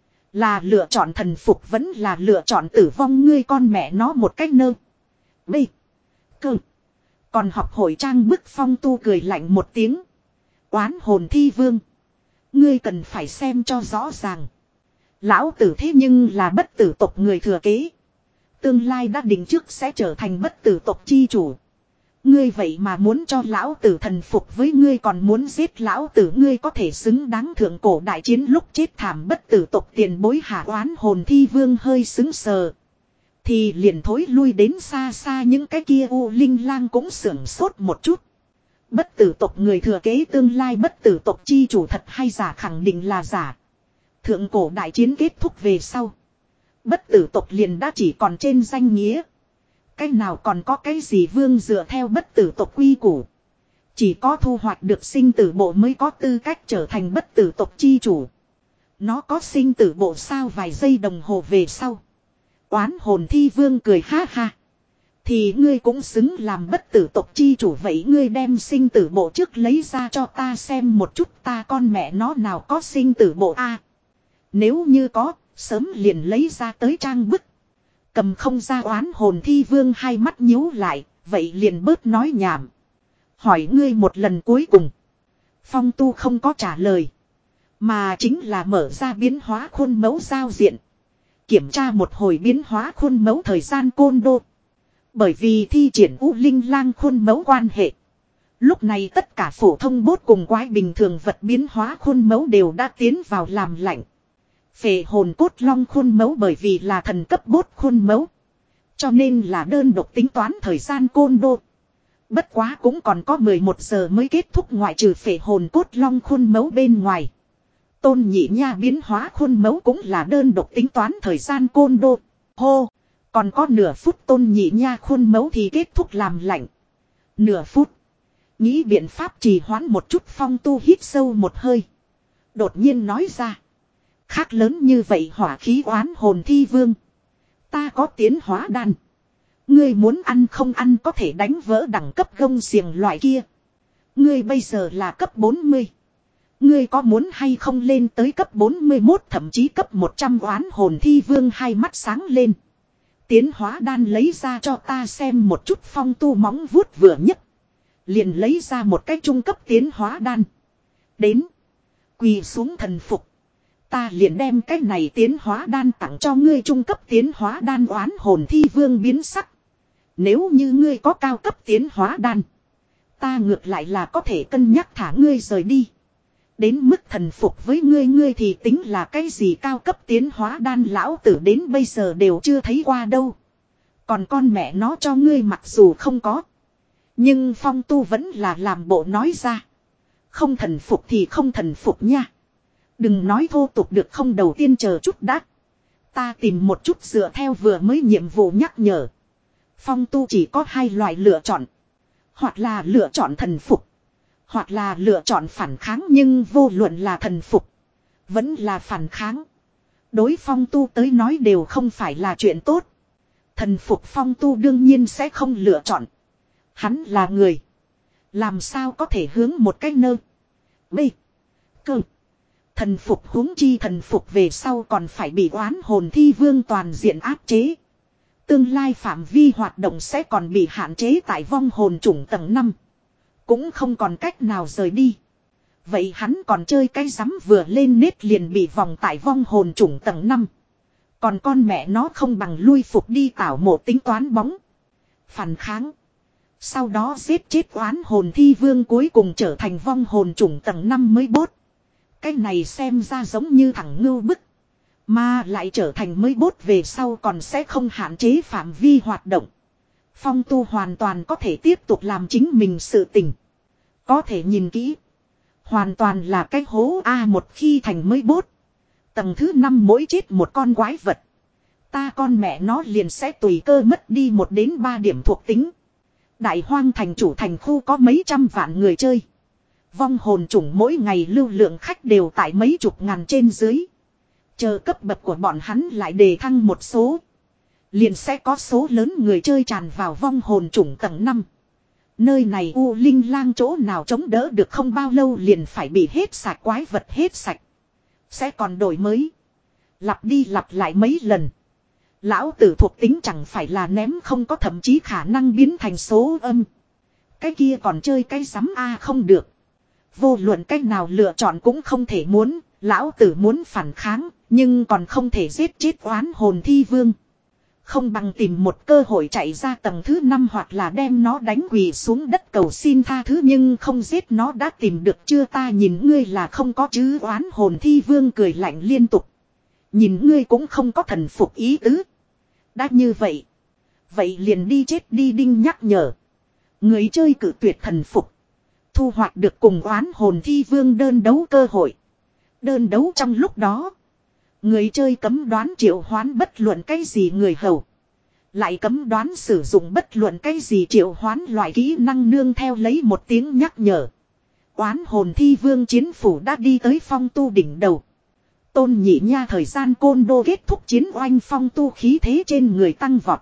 Là lựa chọn thần phục vẫn là lựa chọn tử vong? Ngươi con mẹ nó một cách nơ. B. Cơ. Còn học hội trang bức. Phong Tu cười lạnh một tiếng. Oán hồn thi vương. Ngươi cần phải xem cho rõ ràng. Lão tử thế nhưng là bất tử tộc người thừa kế. Tương lai đã định trước sẽ trở thành bất tử tộc chi chủ. Ngươi vậy mà muốn cho lão tử thần phục với ngươi, còn muốn giết lão tử. Ngươi có thể xứng đáng thượng cổ đại chiến lúc chết thảm bất tử tộc tiền bối hạ. Oán hồn thi vương hơi xứng sờ. Thì liền thối lui đến xa xa. Những cái kia u linh lang cũng sưởng sốt một chút. Bất tử tộc người thừa kế tương lai bất tử tộc chi chủ thật hay giả? Khẳng định là giả. Thượng cổ đại chiến kết thúc về sau. Bất tử tộc liền đã chỉ còn trên danh nghĩa. Cái nào còn có cái gì vương dựa theo bất tử tộc quy củ. Chỉ có thu hoạch được sinh tử bộ mới có tư cách trở thành bất tử tộc chi chủ. Nó có sinh tử bộ sao? Vài giây đồng hồ về sau. Oán hồn thi vương cười ha ha. Thì ngươi cũng xứng làm bất tử tộc chi chủ. Vậy ngươi đem sinh tử bộ trước lấy ra cho ta xem một chút. Ta con mẹ nó nào có sinh tử bộ a? À, nếu như có, sớm liền lấy ra tới trang bức. Cầm không ra. Oán hồn thi vương hai mắt nhíu lại. Vậy liền bớt nói nhảm. Hỏi ngươi một lần cuối cùng. Phong Tu không có trả lời. Mà chính là mở ra biến hóa khuôn mẫu giao diện. Kiểm tra một hồi biến hóa khuôn mẫu thời gian côn đô. Bởi vì thi triển u linh lang khuôn mẫu quan hệ. Lúc này tất cả phổ thông bốt cùng quái bình thường vật biến hóa khuôn mẫu đều đã tiến vào làm lạnh. Phệ hồn cốt long khuôn mẫu bởi vì là thần cấp bốt khuôn mẫu. Cho nên là đơn độc tính toán thời gian côn đô. Bất quá cũng còn có mười một giờ mới kết thúc. Ngoại trừ phệ hồn cốt long khuôn mẫu bên ngoài. Tôn nhị nha biến hóa khuôn mẫu cũng là đơn độc tính toán thời gian côn đô. Hô! Còn có nửa phút tôn nhị nha khuôn mẫu thì kết thúc làm lạnh. Nửa phút. Nghĩ biện pháp trì hoãn một chút. Phong Tu hít sâu một hơi. Đột nhiên nói ra. Khác lớn như vậy hỏa khí oán hồn thi vương. Ta có tiến hóa đan. Ngươi muốn ăn không ăn có thể đánh vỡ đẳng cấp gông xiềng loại kia. Ngươi bây giờ là cấp bốn mươi. Ngươi có muốn hay không lên tới cấp bốn mươi mốt thậm chí cấp một trăm oán hồn thi vương hai mắt sáng lên. Tiến hóa đan lấy ra cho ta xem một chút. Phong tu móng vuốt vừa nhất. Liền lấy ra một cái trung cấp tiến hóa đan. Đến. Quỳ xuống thần phục. Ta liền đem cái này tiến hóa đan tặng cho ngươi. Trung cấp tiến hóa đan oán hồn thi vương biến sắc. Nếu như ngươi có cao cấp tiến hóa đan. Ta ngược lại là có thể cân nhắc thả ngươi rời đi. Đến mức thần phục với ngươi ngươi thì tính là cái gì cao cấp tiến hóa đan lão tử đến bây giờ đều chưa thấy qua đâu. Còn con mẹ nó cho ngươi mặc dù không có. Nhưng Phong tu vẫn là làm bộ nói ra. Không thần phục thì không thần phục nha. Đừng nói thô tục được không, đầu tiên chờ chút đã. Ta tìm một chút dựa theo vừa mới nhiệm vụ nhắc nhở. Phong tu chỉ có hai loại lựa chọn. Hoặc là lựa chọn thần phục. Hoặc là lựa chọn phản kháng, nhưng vô luận là thần phục. Vẫn là phản kháng. Đối Phong tu tới nói đều không phải là chuyện tốt. Thần phục Phong tu đương nhiên sẽ không lựa chọn. Hắn là người. Làm sao có thể hướng một cái nơ. B. Cơ. Thần phục huống chi thần phục về sau còn phải bị oán hồn thi vương toàn diện áp chế. Tương lai phạm vi hoạt động sẽ còn bị hạn chế tại vong hồn chủng tầng năm. Cũng không còn cách nào rời đi. Vậy hắn còn chơi cái rắm vừa lên nết liền bị vòng tại vong hồn chủng tầng năm. Còn con mẹ nó không bằng lui phục đi tảo mộ tính toán bóng. Phản kháng. Sau đó giết chết oán hồn thi vương cuối cùng trở thành vong hồn chủng tầng năm mới bốt. Cái này xem ra giống như thằng ngưu bức. Mà lại trở thành mới bốt về sau còn sẽ không hạn chế phạm vi hoạt động. Phong tu hoàn toàn có thể tiếp tục làm chính mình sự tình. Có thể nhìn kỹ. Hoàn toàn là cái hố A một khi thành mới bốt. Tầng thứ năm mỗi chết một con quái vật. Ta con mẹ nó liền sẽ tùy cơ mất đi một đến ba điểm thuộc tính. Đại hoang thành chủ thành khu có mấy trăm vạn người chơi. Vong hồn chủng mỗi ngày lưu lượng khách đều tại mấy chục ngàn trên dưới. Chờ cấp bậc của bọn hắn lại đề thăng một số. Liền sẽ có số lớn người chơi tràn vào vong hồn chủng tầng năm. Nơi này U Linh Lang chỗ nào chống đỡ được, không bao lâu liền phải bị hết sạch quái vật hết sạch. Sẽ còn đổi mới. Lặp đi lặp lại mấy lần. Lão tử thuộc tính chẳng phải là ném không có, thậm chí khả năng biến thành số âm. Cái kia còn chơi cái rắm A không được. Vô luận cách nào lựa chọn cũng không thể muốn. Lão tử muốn phản kháng. Nhưng còn không thể giết chết oán hồn thi vương. Không bằng tìm một cơ hội chạy ra tầng thứ năm hoặc là đem nó đánh quỳ xuống đất cầu xin tha thứ, nhưng không giết nó đã tìm được chưa, ta nhìn ngươi là không có chứ. Oán hồn thi vương cười lạnh liên tục. Nhìn ngươi cũng không có thần phục ý tứ. Đã như vậy. Vậy liền đi chết đi, đinh nhắc nhở. Người chơi cử tuyệt thần phục. Thu hoạch được cùng oán hồn thi vương đơn đấu cơ hội. Đơn đấu trong lúc đó. Người chơi cấm đoán triệu hoán bất luận cái gì người hầu. Lại cấm đoán sử dụng bất luận cái gì triệu hoán loại kỹ năng, nương theo lấy một tiếng nhắc nhở. Oán hồn thi vương chiến phủ đã đi tới Phong tu đỉnh đầu. Tôn nhị nha thời gian côn đô kết thúc chiến oanh, Phong tu khí thế trên người tăng vọt.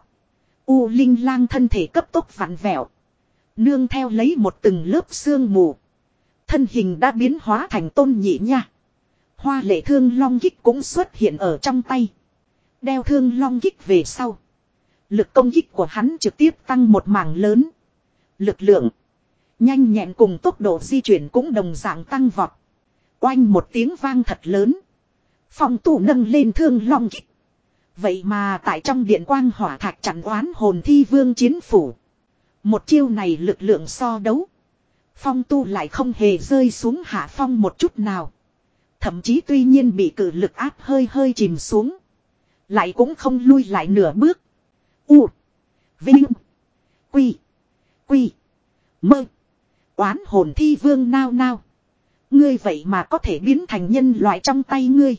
U Linh Lang thân thể cấp tốc vặn vẹo. Nương theo lấy một từng lớp sương mù. Thân hình đã biến hóa thành tôn nhị nha. Hoa lệ thương long kích cũng xuất hiện ở trong tay. Đeo thương long kích về sau. Lực công kích của hắn trực tiếp tăng một mảng lớn. Lực lượng, nhanh nhẹn cùng tốc độ di chuyển cũng đồng dạng tăng vọt. Oanh một tiếng vang thật lớn. Phong tu nâng lên thương long kích. Vậy mà tại trong điện quang hỏa thạch chặn oán hồn thi vương chiến phủ. Một chiêu này lực lượng so đấu. Phong tu lại không hề rơi xuống hạ phong một chút nào. Thậm chí tuy nhiên bị cử lực áp hơi hơi chìm xuống. Lại cũng không lui lại nửa bước. U. Vinh. Quy. Quy. Mơ. Oán hồn thi vương nao nao. Ngươi vậy mà có thể biến thành nhân loại trong tay ngươi.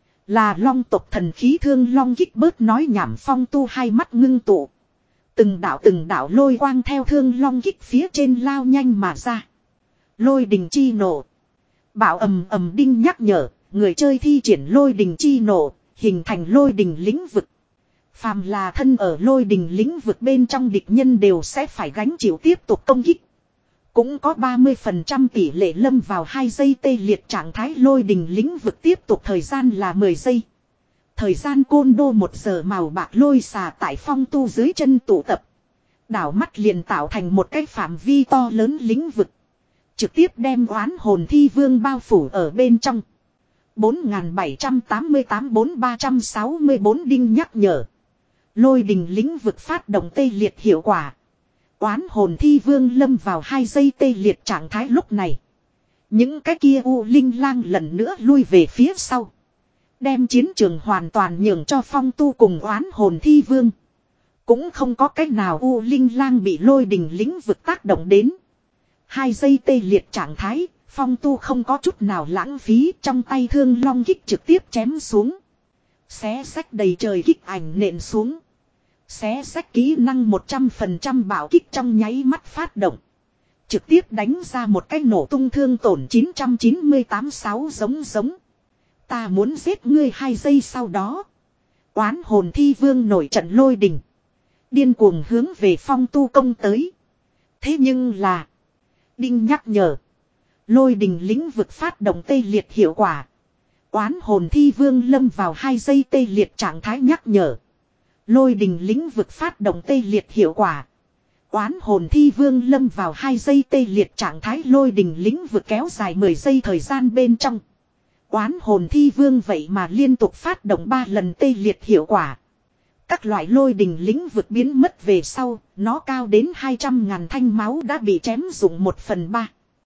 Là long tộc thần khí thương long kích, bớt nói nhảm. Phong tu hai mắt ngưng tụ. Từng đạo từng đạo lôi quang theo thương long kích phía trên lao nhanh mà ra. Lôi đình chi nổ. Bảo ầm ầm đinh nhắc nhở. Người chơi thi triển lôi đình chi nổ. Hình thành lôi đình lĩnh vực. Phàm là thân ở lôi đình lĩnh vực bên trong địch nhân đều sẽ phải gánh chịu tiếp tục công kích. Cũng có ba mươi phần trăm tỷ lệ lâm vào hai giây tê liệt trạng thái lôi đình lĩnh vực tiếp tục thời gian là mười giây. Thời gian côn đô một giờ màu bạc lôi xà tại phong tu dưới chân tụ tập. Đảo mắt liền tạo thành một cái phạm vi to lớn lĩnh vực. Trực tiếp đem oán hồn thi vương bao phủ ở bên trong. bốn nghìn bảy trăm tám mươi tám bốn ba trăm sáu mươi bốn đinh nhắc nhở. Lôi đình lĩnh vực phát động tê liệt hiệu quả. Oán hồn thi vương lâm vào hai giây tê liệt trạng thái lúc này. Những cái kia u linh lang lần nữa lui về phía sau. Đem chiến trường hoàn toàn nhường cho phong tu cùng oán hồn thi vương. Cũng không có cách nào u linh lang bị lôi đình lĩnh vực tác động đến. Hai giây tê liệt trạng thái, phong tu không có chút nào lãng phí trong tay thương long kích trực tiếp chém xuống. Xé sách đầy trời kích ảnh nện xuống. Xé sách kỹ năng một trăm phần trăm bảo kích trong nháy mắt phát động. Trực tiếp đánh ra một cái nổ tung thương tổn chín trăm chín mươi tám sáu giống giống. Ta muốn giết ngươi hai giây sau đó. Oán hồn thi vương nổi trận lôi đình. Điên cuồng hướng về phong tu công tới. Thế nhưng là. Đinh nhắc nhở. Lôi đình lĩnh vực phát động tê liệt hiệu quả. Oán hồn thi vương lâm vào hai giây tê liệt trạng thái nhắc nhở. Lôi đình lĩnh vực phát động tê liệt hiệu quả. Oán hồn thi vương lâm vào hai giây tê liệt trạng thái lôi đình lĩnh vực kéo dài mười giây thời gian bên trong. Oán hồn thi vương vậy mà liên tục phát động ba lần tê liệt hiệu quả. Các loại lôi đình lĩnh vực biến mất về sau, nó cao đến hai trăm ngàn thanh máu đã bị chém dụng một phần ba.